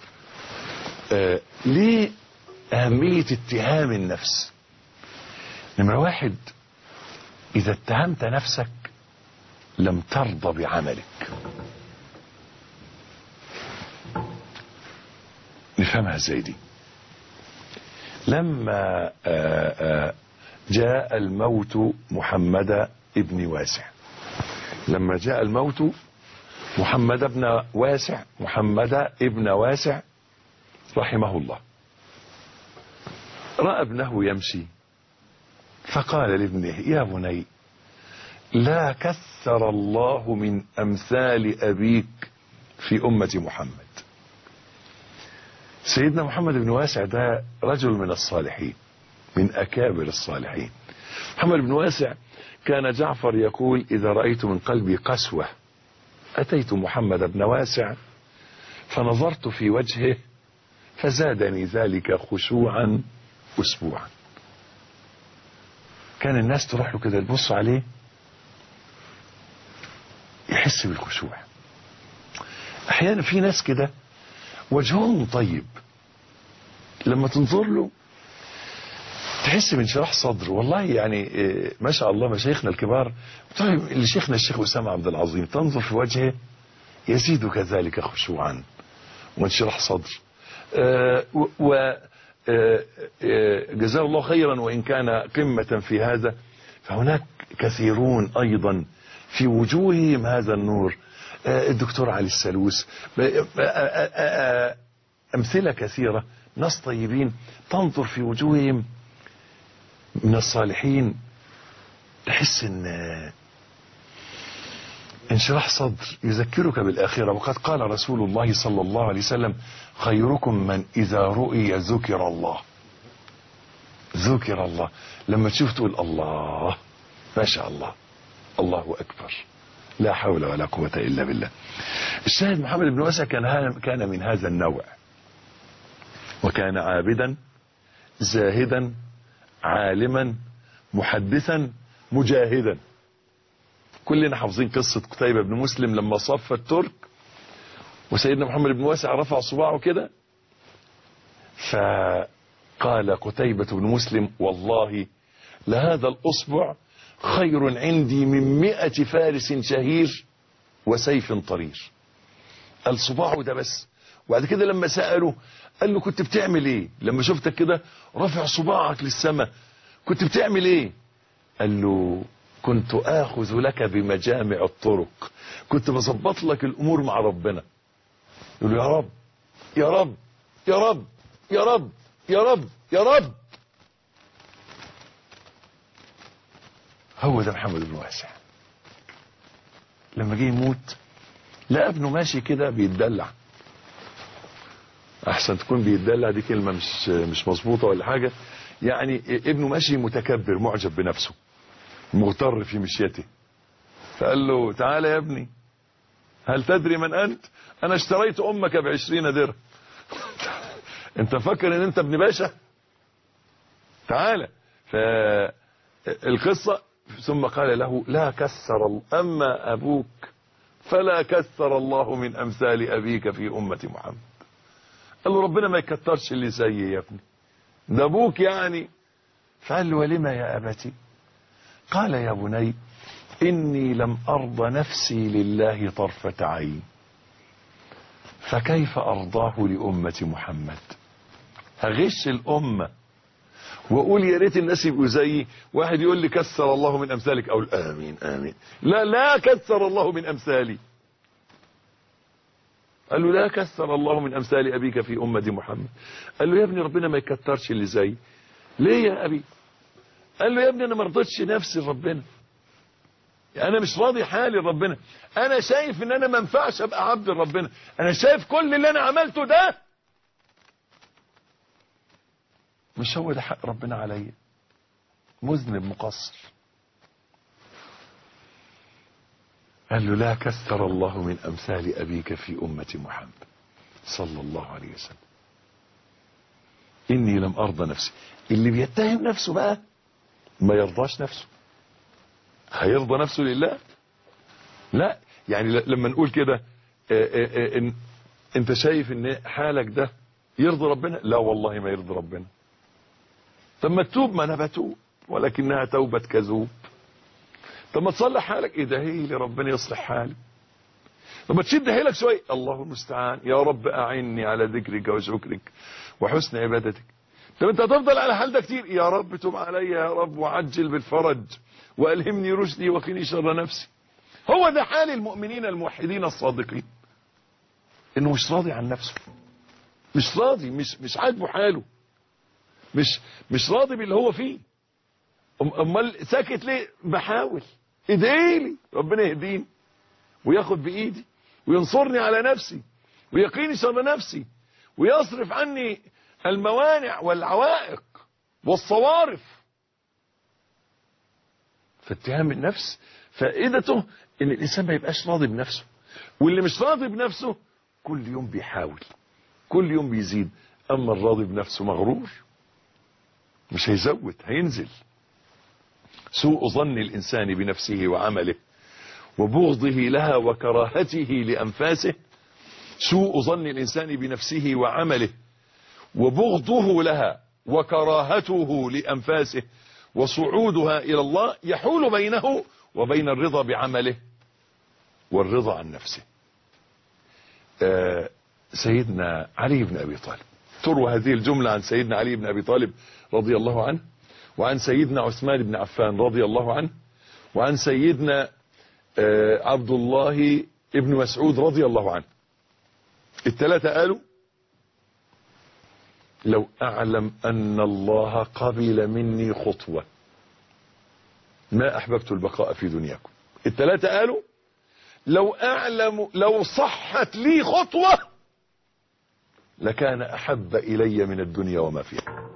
S2: ليه أهمية اتهام النفس؟ نمرة 1، إذا اتهمت نفسك لم ترضى بعملك. نفهمها ازاي دي؟ لما جاء الموت محمد ابن واسع، لما جاء الموت محمد ابن واسع رحمه الله، رأى ابنه يمشي فقال لابنه يا بني لا كثر الله من أمثال أبيك في أمة محمد. سيدنا محمد بن واسع ده رجل من الصالحين، من أكابر الصالحين. محمد بن واسع كان جعفر يقول إذا رأيت من قلبي قسوة أتيت محمد بن واسع فنظرت في وجهه فزادني ذلك خشوعا أسبوعا. كان الناس تروح له كده تبص عليه يحس بالخشوع. احيانا في ناس كده وجههم طيب، لما تنظر له تحس بانشراح صدر. والله يعني ما شاء الله مشايخنا الكبار، طيب لشيخنا الشيخ أسامة عبد العظيم تنظر في وجهه يزيد كذلك خشوعا وانشراح صدر. جزاه الله خيرا، وإن كان قمة في هذا فهناك كثيرون أيضا في وجوههم هذا النور. الدكتور علي السلوس، أمثلة كثيرة، ناس طيبين تنظر في وجوههم من الصالحين تحس ان انشراح صدر يذكرك بالآخرة. وقد قال رسول الله صلى الله عليه وسلم: خيركم من إذا رؤي ذكر الله. ذكر الله، لما تشوف تقول الله ما شاء الله، الله أكبر، لا حول ولا قوة إلا بالله. الشاهد محمد بن واسع كان من هذا النوع، وكان عابدا زاهدا عالما محدثا مجاهدا. كلنا حافظين قصة قتيبة بن مسلم لما صف الترك وسيدنا محمد بن واسع رفع صباعه كده، فقال قتيبة بن مسلم: والله لهذا الأصبع خير عندي من 100 فارس شهير وسيف طرير. قال صباعه ده بس. وبعد كده لما سأله قال له: كنت بتعمل ايه لما شفتك كده رافع صباعك للسماء؟ كنت بتعمل ايه؟ قال له: كنت آخذ لك بمجامع الطرق، كنت بظبط لك الأمور مع ربنا. يقول له: يا رب يا رب يا رب يا رب يا رب يا رب. هو ده محمد بن واسع. لما جه يموت لقى ابنه ماشي كده بيتدلع. احسن تكون بيتدلع دي كلمة مش مظبوطة ولا حاجة، يعني ابنه ماشي متكبر معجب بنفسه مغتر في مشيته. فقال له: تعالى يا ابني، هل تدري من أنت؟ أنا اشتريت أمك ب20 درهم. أنت فكر إن أنت ابن باشا؟ تعالى. فالقصة ثم قال له: لا كثر أما أبوك فلا كثر الله من أمثال أبيك في أمة محمد. قال له: ربنا ما يكترش اللي زيي يا ابني، ده أبوك يعني. فقال له: ولما يا أبتي؟ قال: يا بني إني لم أرض نفسي لله طرفة عين، فكيف أرضاه لأمة محمد؟ هغش الأمة وأقول يا ريت الناس يبقوا زيي؟ واحد يقول لي كثر الله من أمثالك، أقول آمين آمين. لا كثر الله من أمثالي. قال له: لا كثر الله من أمثال أبيك في أمة محمد. قال له: يا ابني ربنا ما يكترش اللي زي. ليه يا أبي؟ قال له: يا ابني أنا ما رضيتش نفسي لربنا، انا مش راضي حالي لربنا، انا شايف ان انا ما ينفعش ابقى عبد لربنا، انا شايف كل اللي انا عملته ده مش هو ده حق ربنا عليا، مذنب مقصر. قال له: لا كثر الله من امثال ابيك في امة محمد صلى الله عليه وسلم. اني لم ارضى نفسي. اللي بيتهم نفسه بقى ما يرضاش نفسه. هيرضى نفسه لله؟ لا. يعني لما نقول كده انت شايف ان حالك ده يرضي ربنا؟ لا والله ما يرضي ربنا. طب ما تتوب، ما انا بتوب ولكنها توبة كذوب. طب ما تصلح حالك، ادعي لي ربنا يصلح حالي. طب ما تشد حيلك شويه، الله المستعان، يا رب اعني على ذكرك وشكرك وحسن عبادتك. طب انت هتفضل على حال ده كتير، يا رب تب علي يا رب وعجل بالفرج والهمني رشدي وقني شر نفسي. هو ده حال المؤمنين الموحدين الصادقين، انه مش راضي عن نفسه، مش راضي، مش عاجبه حاله، مش راضي باللي هو فيه. امال ساكت ليه؟ بحاول. ادعي لي ربنا يهديني وياخد بايدي وينصرني على نفسي ويقيني شر نفسي ويصرف عني الموانع والعوائق والصوارف. فاتهام النفس فائدته ان الانسان ما يبقاش راضي بنفسه، واللي مش راضي بنفسه كل يوم بيحاول، كل يوم بيزيد. اما الراضي بنفسه مغرور مش هيزود، هينزل. سوء ظن الانسان بنفسه وعمله وبغضه لها وكراهته لانفاسه، سوء ظن الانسان بنفسه وعمله وبغضه لها وكراهته لانفاسه وصعودها الى الله يحول بينه وبين الرضا بعمله والرضا عن نفسه. سيدنا علي بن ابي طالب، تروى هذه الجملة عن سيدنا علي بن ابي طالب رضي الله عنه، وعن سيدنا عثمان بن عفان رضي الله عنه، وعن سيدنا عبد الله بن مسعود رضي الله عنه. الثلاثة قالوا: لو أعلم أن الله قبل مني خطوة ما أحببت البقاء في دنياكم. الثلاثة قالوا: لو أعلم لو صحت لي خطوة لكان أحب إلي من الدنيا وما فيها.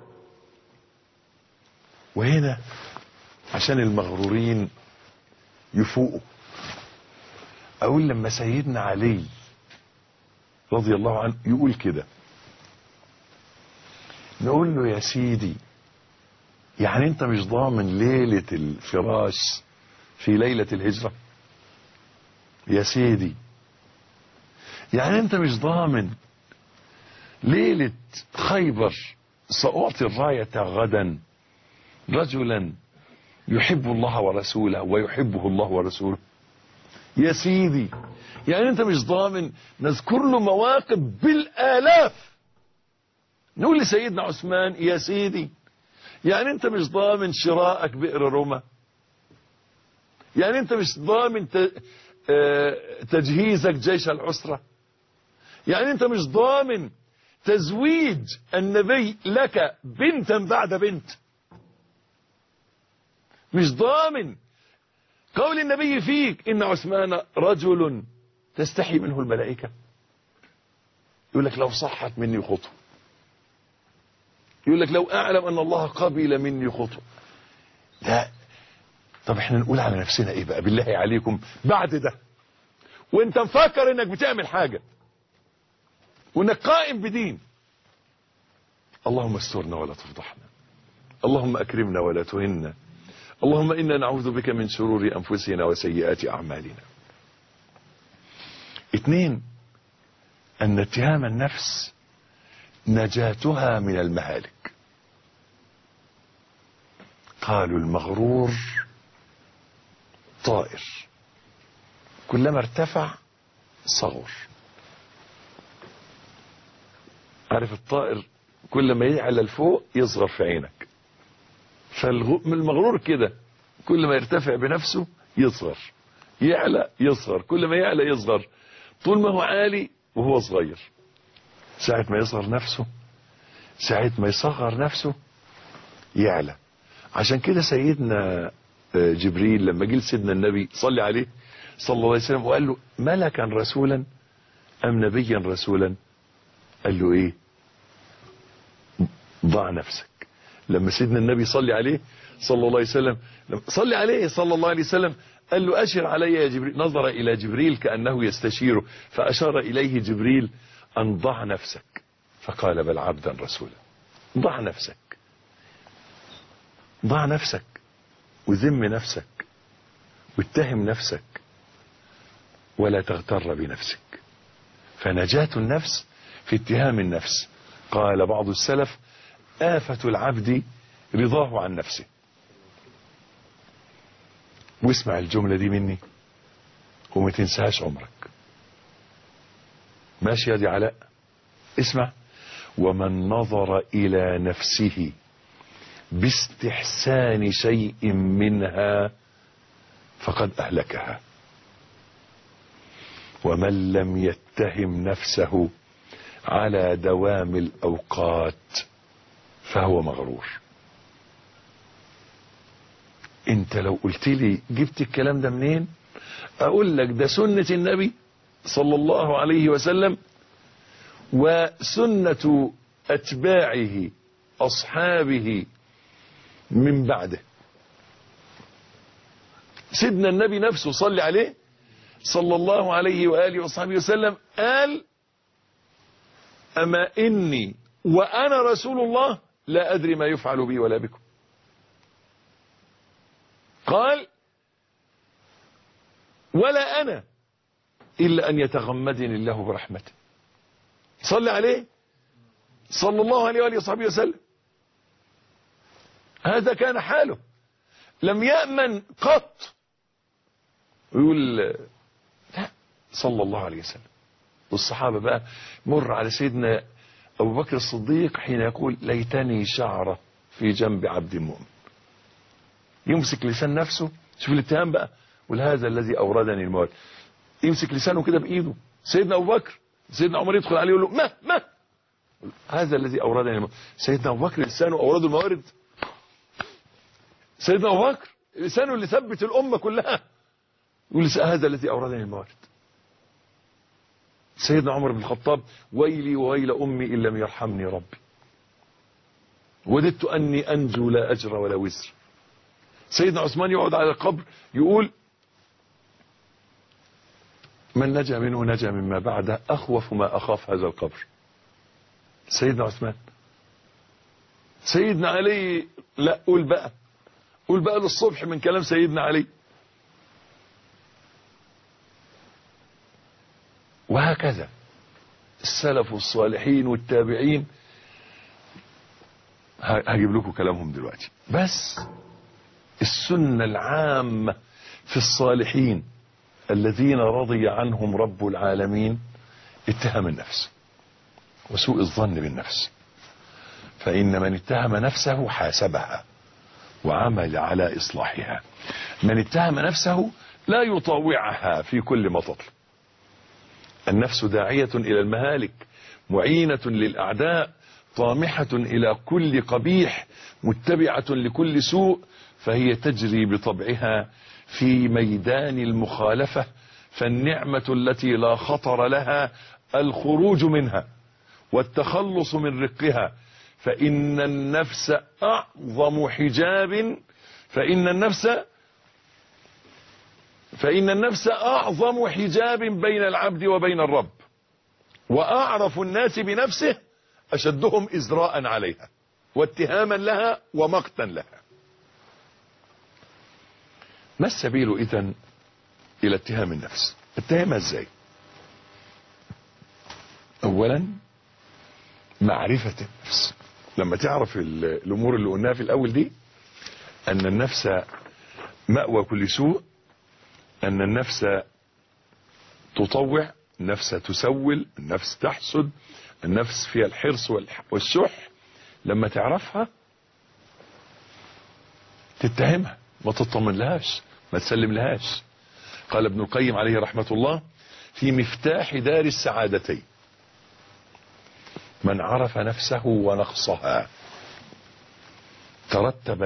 S2: وهنا عشان المغرورين يفوقوا أقول لما سيدنا علي رضي الله عنه يقول كده نقول له: يا سيدي، يعني انت مش ضامن ليلة الفراش في ليلة الهجرة؟ يا سيدي، يعني انت مش ضامن ليلة خيبر سأعطي الراية غدا رجلا يحب الله ورسوله ويحبه الله ورسوله؟ يا سيدي، يعني انت مش ضامن نذكر له مواقف بالآلاف نقول لسيدنا عثمان: يا سيدي، يعني انت مش ضامن شراءك بئر روما؟ يعني انت مش ضامن تجهيزك جيش العسرة؟ يعني انت مش ضامن تزويج النبي لك بنتا بعد بنت؟ مش ضامن قول النبي فيك إن عثمان رجل تستحي منه الملائكة؟ يقول لك: لو صحت مني خطوة. يقول لك: لو أعلم أن الله قبل مني خطوة. لا. طب احنا نقول على نفسنا ايه بقى بالله عليكم بعد ده وانت مفكر انك بتعمل حاجة وانك قائم بدين؟ اللهم استرنا ولا تفضحنا، اللهم اكرمنا ولا تهنا، اللهم انا نعوذ بك من شرور انفسنا وسيئات اعمالنا. 2، ان اتهام النفس نجاتها من المهالك. قالوا: المغرور طائر كلما ارتفع صغر. عارف الطائر كل ما يعلى لفوق يصغر في عينك، فالمغرور كده كل ما يرتفع بنفسه يصغر، يعلى يصغر، كل ما يعلى يصغر، طول ما هو عالي وهو صغير. ساعة ما يصغر نفسه، ساعة ما يصغر نفسه يعلى. عشان كده سيدنا جبريل لما جه لسيدنا النبي صلى عليه صلى الله عليه وسلم وقال له: ملكا رسولا ام نبيا رسولا؟ قال له: ايه؟ ضع نفسك. لما سيدنا النبي صلى عليه صلى الله عليه وسلم صلى عليه صلى الله عليه وسلم قال له: اشر علي يا جبريل. نظر الى جبريل كأنه يستشيره فاشار اليه جبريل ان ضع نفسك، فقال: بل عبدا رسولا. ضع نفسك، ضع نفسك وذم نفسك واتهم نفسك ولا تغتر بنفسك. فنجاة النفس في اتهام النفس. قال بعض السلف: آفة العبد رضاه عن نفسه. واسمع الجملة دي مني وما تنساهاش عمرك. ماشي يا دي علاء؟ اسمع: ومن نظر إلى نفسه باستحسان شيء منها فقد أهلكها، ومن لم يتهم نفسه على دوام الأوقات فهو مغرور. انت لو قلت لي جبت الكلام ده منين؟ اقول لك ده سنة النبي صلى الله عليه وسلم وسنة اتباعه اصحابه من بعده. سيدنا النبي نفسه صلى عليه صلى الله عليه وآله وصحبه وسلم قال: أما إني وأنا رسول الله لا أدري ما يفعل بي ولا بكم. قال ولا أنا إلا أن يتغمدني الله برحمته. صلى عليه صلى الله عليه وآله وصحبه وسلم. هذا كان حاله، لم يأمن قط. يقول لا صلى الله عليه وسلم. والصحابة بقى مر على سيدنا أبو بكر الصديق حين يقول ليتني شعرة في جنب عبد مؤمن. يمسك لسان نفسه، شوف الاتهام بقى، ولهذا الذي أوردني الموت. يمسك لسانه كده بإيده. سيدنا أبو بكر، سيدنا عمر يدخل عليه يقول له ما هذا الذي أوردني الموت. سيدنا أبو بكر لسانه أورده الموارد. سيدنا أبو بكر لسانه اللي ثبت الأمة كلها يقول هذا الذي أوردني الموارد. سيدنا عمر بن الخطاب ويلي وويل أمي إن لم يرحمني ربي وددت أني أنجو لا أجر ولا وزر. سيدنا عثمان يقعد على القبر يقول من نجا منه نجا مما بعده أخوف ما أخاف هذا القبر. سيدنا عثمان. سيدنا علي لا قول بقى للصبح من كلام سيدنا علي. وهكذا السلف والصالحين والتابعين. هجيب لكم كلامهم دلوقتي، بس السنة العامة في الصالحين الذين رضي عنهم رب العالمين اتهام النفس وسوء الظن بالنفس. فإن من اتهم نفسه حاسبها وعمل على إصلاحها. من اتهم نفسه لا يطاوعها في كل ما تطلب. النفس داعية إلى المهالك، معينة للأعداء، طامحة إلى كل قبيح، متبعة لكل سوء، فهي تجري بطبعها في ميدان المخالفة. فالنعمة التي لا خطر لها الخروج منها والتخلص من رقها. فإن النفس أعظم حجاب فإن النفس أعظم حجاب بين العبد وبين الرب، وأعرف الناس بنفسه أشدهم إزراء عليها واتهاما لها ومقتا لها. ما السبيل إذن إلى اتهام النفس؟ اتهمها ازاي؟ أولا معرفة النفس. لما تعرف الأمور اللي قلناها في الأول دي، أن النفس مأوى كل سوء، أن النفس تطوع، النفس تسول، النفس تحسد، النفس فيها الحرص والشح. لما تعرفها تتهمها، ما تطمن لهاش، ما تسلم لهاش. قال ابن القيم عليه رحمة الله في مفتاح دار السعادتين: من عرف نفسه ونقصها ترتب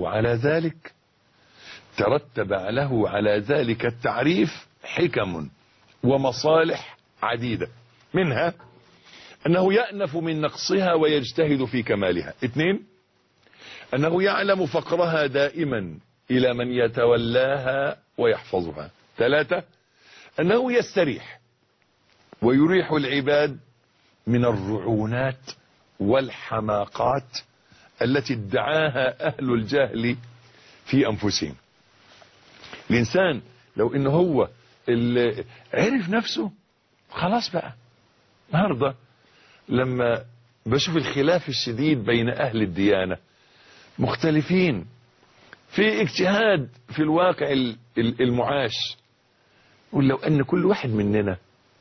S2: له على ذلك التعريف حكم ومصالح عديدة، منها أنه يأنف من نقصها ويجتهد في كمالها. 2 أنه يعلم فقرها دائما إلى من يتولاها ويحفظها. 3 أنه يستريح ويريح العباد من الرعونات والحماقات التي ادعاها أهل الجهل في أنفسهم. الإنسان لو إنه هو اللي عرف نفسه خلاص بقى. النهارده لما بشوف الخلاف الشديد بين أهل الديانة، مختلفين في اجتهاد في الواقع المعاش، ولو أن كل واحد مننا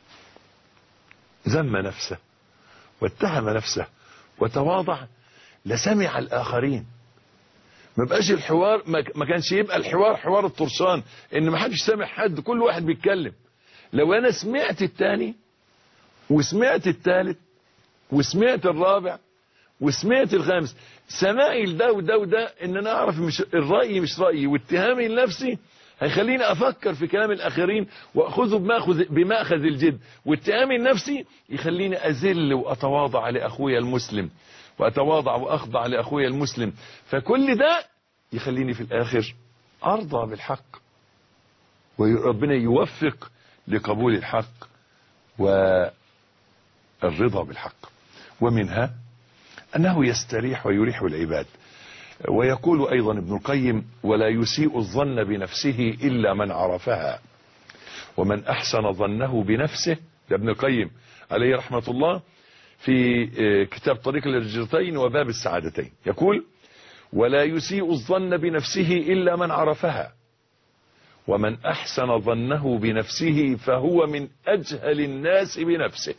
S2: ذم نفسه واتهم نفسه وتواضع لسمع الآخرين. ما بقاش الحوار، ما كانش يبقى الحوار حوار الطرشان ان ما حدش سامع حد، كل واحد بيتكلم. لو انا سمعت التاني وسمعت التالت وسمعت الرابع وسمعت الخامس، سماعي لده وده وده، ان انا اعرف مش الرأي مش رأيي، واتهامي لنفسي هيخليني افكر في كلام الاخرين واخذه بمأخذ الجد، واتهامي لنفسي يخليني اذل واتواضع لاخويا المسلم، واتواضع واخضع لاخويا المسلم. فكل ده يخليني في الاخر ارضى بالحق، وربنا يوفق لقبول الحق والرضا بالحق. ومنها أنه يستريح ويريح العباد. ويقول أيضا ابن القيم: ولا يسيء الظن بنفسه إلا من عرفها، ومن أحسن ظنه بنفسه. ده ابن القيم عليه رحمة الله في كتاب طريق الهجرتين وباب السعادتين، يقول: ولا يسيء الظن بنفسه إلا من عرفها، ومن أحسن ظنه بنفسه فهو من أجهل الناس بنفسه.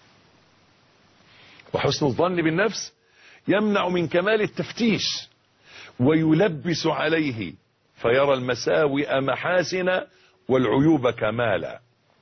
S2: وحسن الظن بالنفس يمنع من كمال التفتيش ويلبس عليه، فيرى المساوئ محاسن والعيوب كمالا.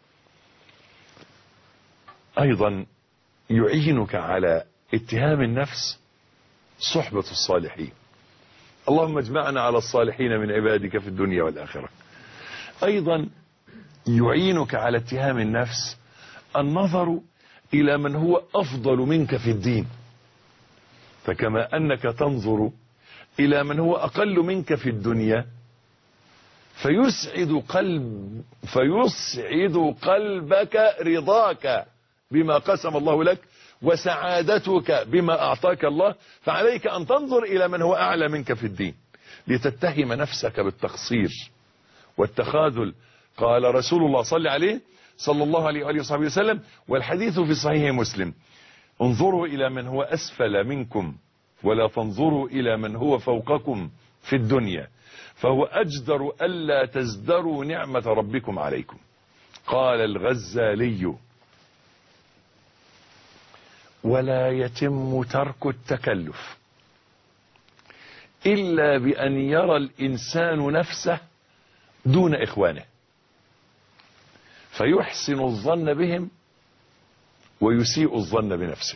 S2: أيضا يعينك على اتهام النفس صحبة الصالحين. اللهم اجمعنا على الصالحين من عبادك في الدنيا والآخرة. أيضا يعينك على اتهام النفس النظر إلى من هو أفضل منك في الدين، فكما أنك تنظر إلى من هو أقل منك في الدنيا فيسعد قلبك رضاك بما قسم الله لك وسعادتك بما أعطاك الله، فعليك أن تنظر إلى من هو أعلى منك في الدين لتتهم نفسك بالتقصير والتخاذل. قال رسول الله صلى الله عليه وآله وصحبه وسلم، والحديث في صحيح مسلم: انظروا إلى من هو أسفل منكم ولا تنظروا إلى من هو فوقكم في الدنيا، فهو أجدر ألا تزدروا نعمة ربكم عليكم. قال الغزالي: ولا يتم ترك التكلف إلا بأن يرى الإنسان نفسه دون إخوانه فيحسن الظن بهم ويسيء الظن بنفسه.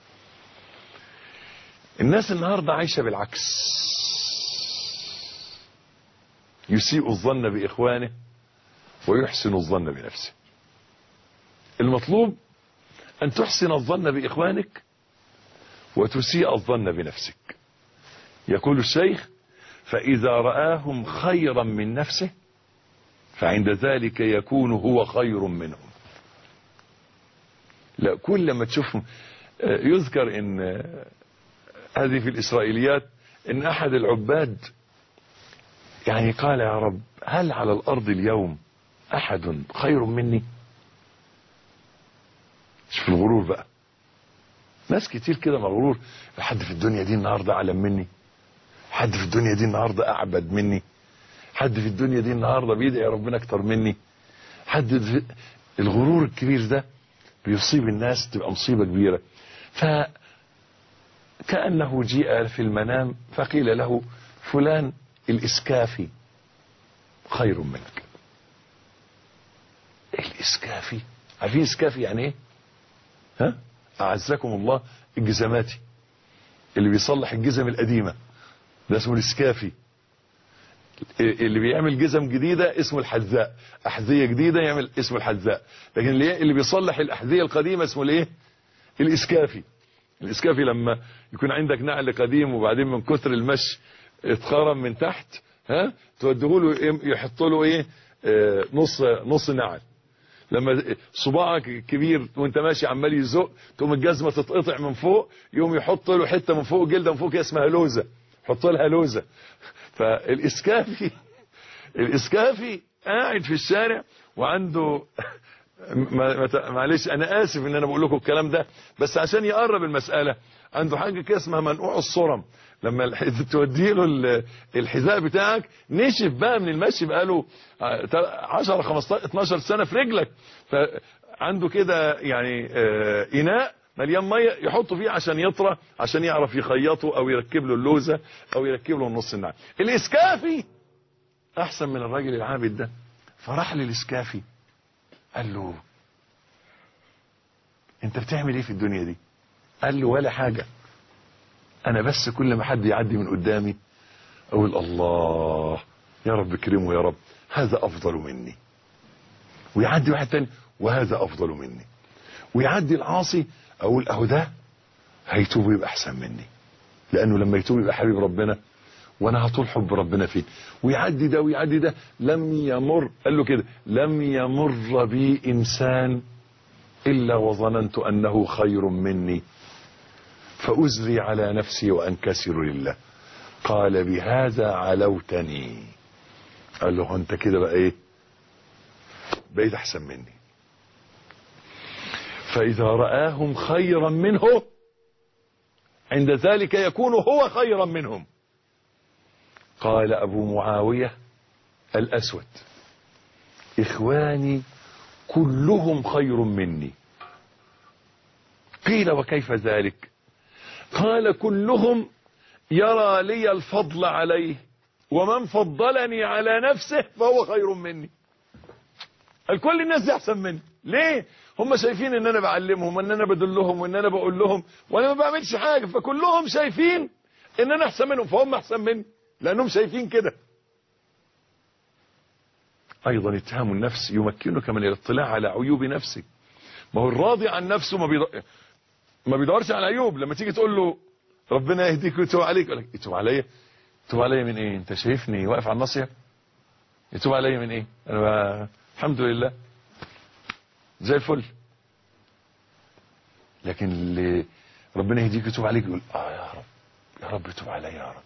S2: الناس النهاردة عايشة بالعكس، يسيء الظن بإخوانه ويحسن الظن بنفسه. المطلوب أن تحسن الظن بإخوانك وتسيء الظن بنفسك. يقول الشيخ: فإذا رآهم خيرا من نفسه فعند ذلك يكون هو خير منهم. لا، كل ما تشوفهم. يذكر ان هذه في الإسرائيليات ان احد العباد يعني قال: يا رب، هل على الارض اليوم احد خير مني؟ شوف الغرور بقى، ناس كتير كده مغرور. حد في الدنيا دي النهاردة اعلم مني، حد في الدنيا دي النهاردة اعبد مني، حد في الدنيا دي النهاردة بيدعي ربنا اكتر مني. الغرور الكبير ده بيصيب الناس، تبقى مصيبة كبيرة. فكأنه جيء في المنام فقيل له: فلان الإسكافي خير منك. الإسكافي، عارفين إسكافي يعني ايه؟ ها؟ أعزكم الله، الجزماتي اللي بيصلح الجزم القديمة ده اسمه الإسكافي. اللي بيعمل جزم جديدة اسمه الحذاء، أحذية جديدة يعمل اسمه الحذاء. لكن اللي بيصلح الأحذية القديمة اسمه الايه؟ الإسكافي. الإسكافي لما يكون عندك نعل قديم وبعدين من كثر المشي اتخرم من تحت، ها، توديه له يحط له ايه؟ نص نعل. لما صباعك كبير وانت ماشي عمال يزق، تقوم الجزمة تتقطع من فوق، يقوم يحط له حتة من فوق، جلدة من فوق اسمها لوزة، حط لها لوزة. الإسكافي قاعد في الشارع وعنده معلش انا اسف ان انا بقول لكم الكلام ده، بس عشان يقرب المسألة، عنده حاجة كده اسمها منقوع الصرم. لما تودي له الحذاء بتاعك نشف بقى من المشي، بقى له 10 15 12 سنة في رجلك، فعنده كده يعني اناء مليان ميه يحطه فيه عشان يطرى، عشان يعرف يخيطه او يركب له اللوزة او يركب له النص النعل. الإسكافي احسن من الراجل العابد ده. فراح للإسكافي قال له: انت بتعمل ايه في الدنيا دي؟ قال له: ولا حاجة، انا بس كل ما حد يعدي من قدامي اقول الله يا رب اكرمه، يا رب هذا افضل مني. ويعدي واحد تاني وهذا افضل مني. ويعدي العاصي اقول اهو ده هيتوب يبقى احسن مني، لانه لما يتوب يبقى حبيب ربنا وانا هطول حب ربنا فيه. ويعدي ده ويعدي ده. لم يمر، قال له كده: لم يمر بي انسان الا وظننت انه خير مني، فأزري على نفسي وأنكسر لله. قال بهذا علوتني. قال له انت كده بقى ايه؟ بقيت احسن مني. فإذا رآهم خيرا منه عند ذلك يكون هو خيرا منهم. قال أبو معاوية الأسود إخواني كلهم خير مني. قيل وكيف ذلك؟ قال كلهم يرى لي الفضل عليه، ومن فضلني على نفسه فهو خير مني. الكل الناس دي احسن مني. ليه؟ هم شايفين ان انا بعلمهم وان انا بدلهم وان انا بقول لهم وانا ما بعملش حاجه، فكلهم شايفين ان انا احسن منهم، فهم احسن مني لانهم شايفين كده. ايضا اتهام النفس يمكنك من الاطلاع على عيوب نفسك. ما هو الراضي عن نفسه ما بيدورش على عيوب. لما تيجي تقول له ربنا يهديك ويتوب عليك، يقول لك يتوب عليا؟ يتوب عليا من ايه؟ انت شايفني واقف على الناصيه؟ يتوب عليا من ايه؟ انا الحمد لله زي الفل. لكن اللي ربنا يهديك ويتوب عليك يقول يا رب، يا رب يتوب عليا يا رب.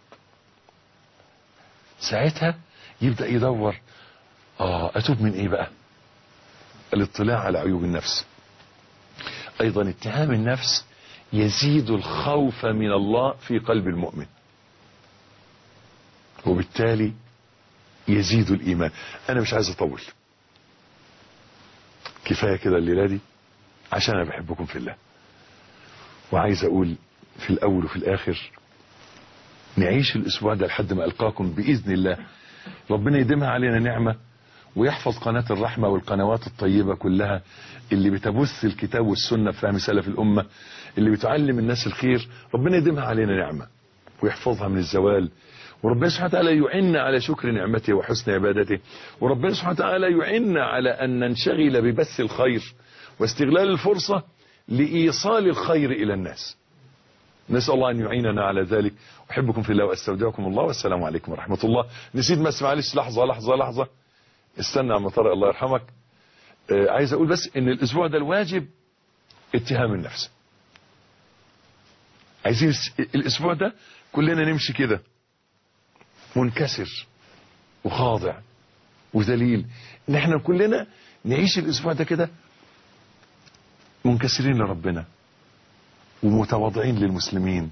S2: ساعتها يبدأ يدور اتوب من ايه بقى؟ الاطلاع على عيوب النفس. ايضا اتهام النفس يزيد الخوف من الله في قلب المؤمن، وبالتالي يزيد الايمان. انا مش عايز اطول، كفاية كده الليلة دي عشان انا بحبكم في الله. وعايز اقول في الاول وفي الاخر نعيش الاسبوع ده لحد ما القاكم باذن الله. ربنا يديمها علينا نعمة ويحفظ قناة الرحمة والقنوات الطيبة كلها اللي بتبث الكتاب والسنة في فهم سلف الامة، اللي بتعلم الناس الخير. ربنا يديمها علينا نعمة ويحفظها من الزوال. وربنا سبحانه وتعالى يعيننا على شكر نعمته وحسن عبادته. وربنا سبحانه وتعالى يعيننا على ان ننشغل ببث الخير واستغلال الفرصة لإيصال الخير إلى الناس. نسأل الله أن يعيننا على ذلك. أحبكم في الله وأستودعكم الله، والسلام عليكم ورحمة الله. نسيت بس معلش لحظة استنى عم طارق الله يرحمك. عايز أقول بس إن الأسبوع ده الواجب اتهام النفس. عايزين الأسبوع ده كلنا نمشي كده منكسر وخاضع وذليل، إن احنا كلنا نعيش الأسبوع ده كده منكسرين لربنا ومتواضعين للمسلمين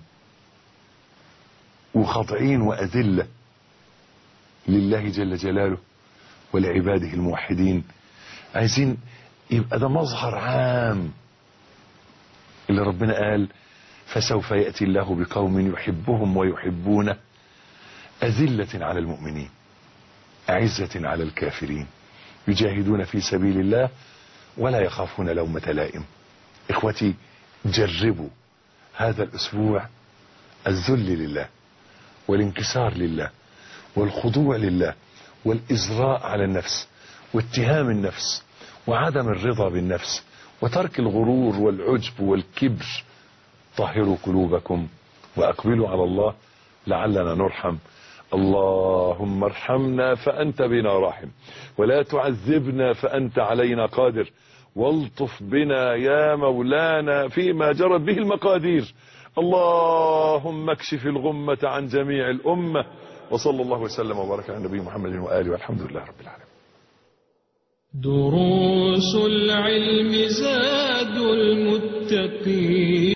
S2: وخاضعين وأذلة لله جل جلاله ولعباده الموحدين. عايزين يبقى ده مظهر عام اللي ربنا قال فسوف يأتي الله بقوم يحبهم ويحبونه أذلة على المؤمنين أعزة على الكافرين يجاهدون في سبيل الله ولا يخافون لومة لائم. إخوتي جربوا هذا الأسبوع الذل لله والانكسار لله والخضوع لله والإزراء على النفس واتهام النفس وعدم الرضا بالنفس وترك الغرور والعجب والكبر. طهروا قلوبكم وأقبلوا على الله لعلنا نرحم. اللهم ارحمنا فأنت بنا راحم، ولا تعذبنا فأنت علينا قادر، والطف بنا يا مولانا فيما جرت به المقادير. اللهم اكشف الغمة عن جميع الأمة. وصلى الله وسلم وبارك على النبي محمد وآله والحمد لله رب العالمين.
S1: دروس العلم زاد المتقين.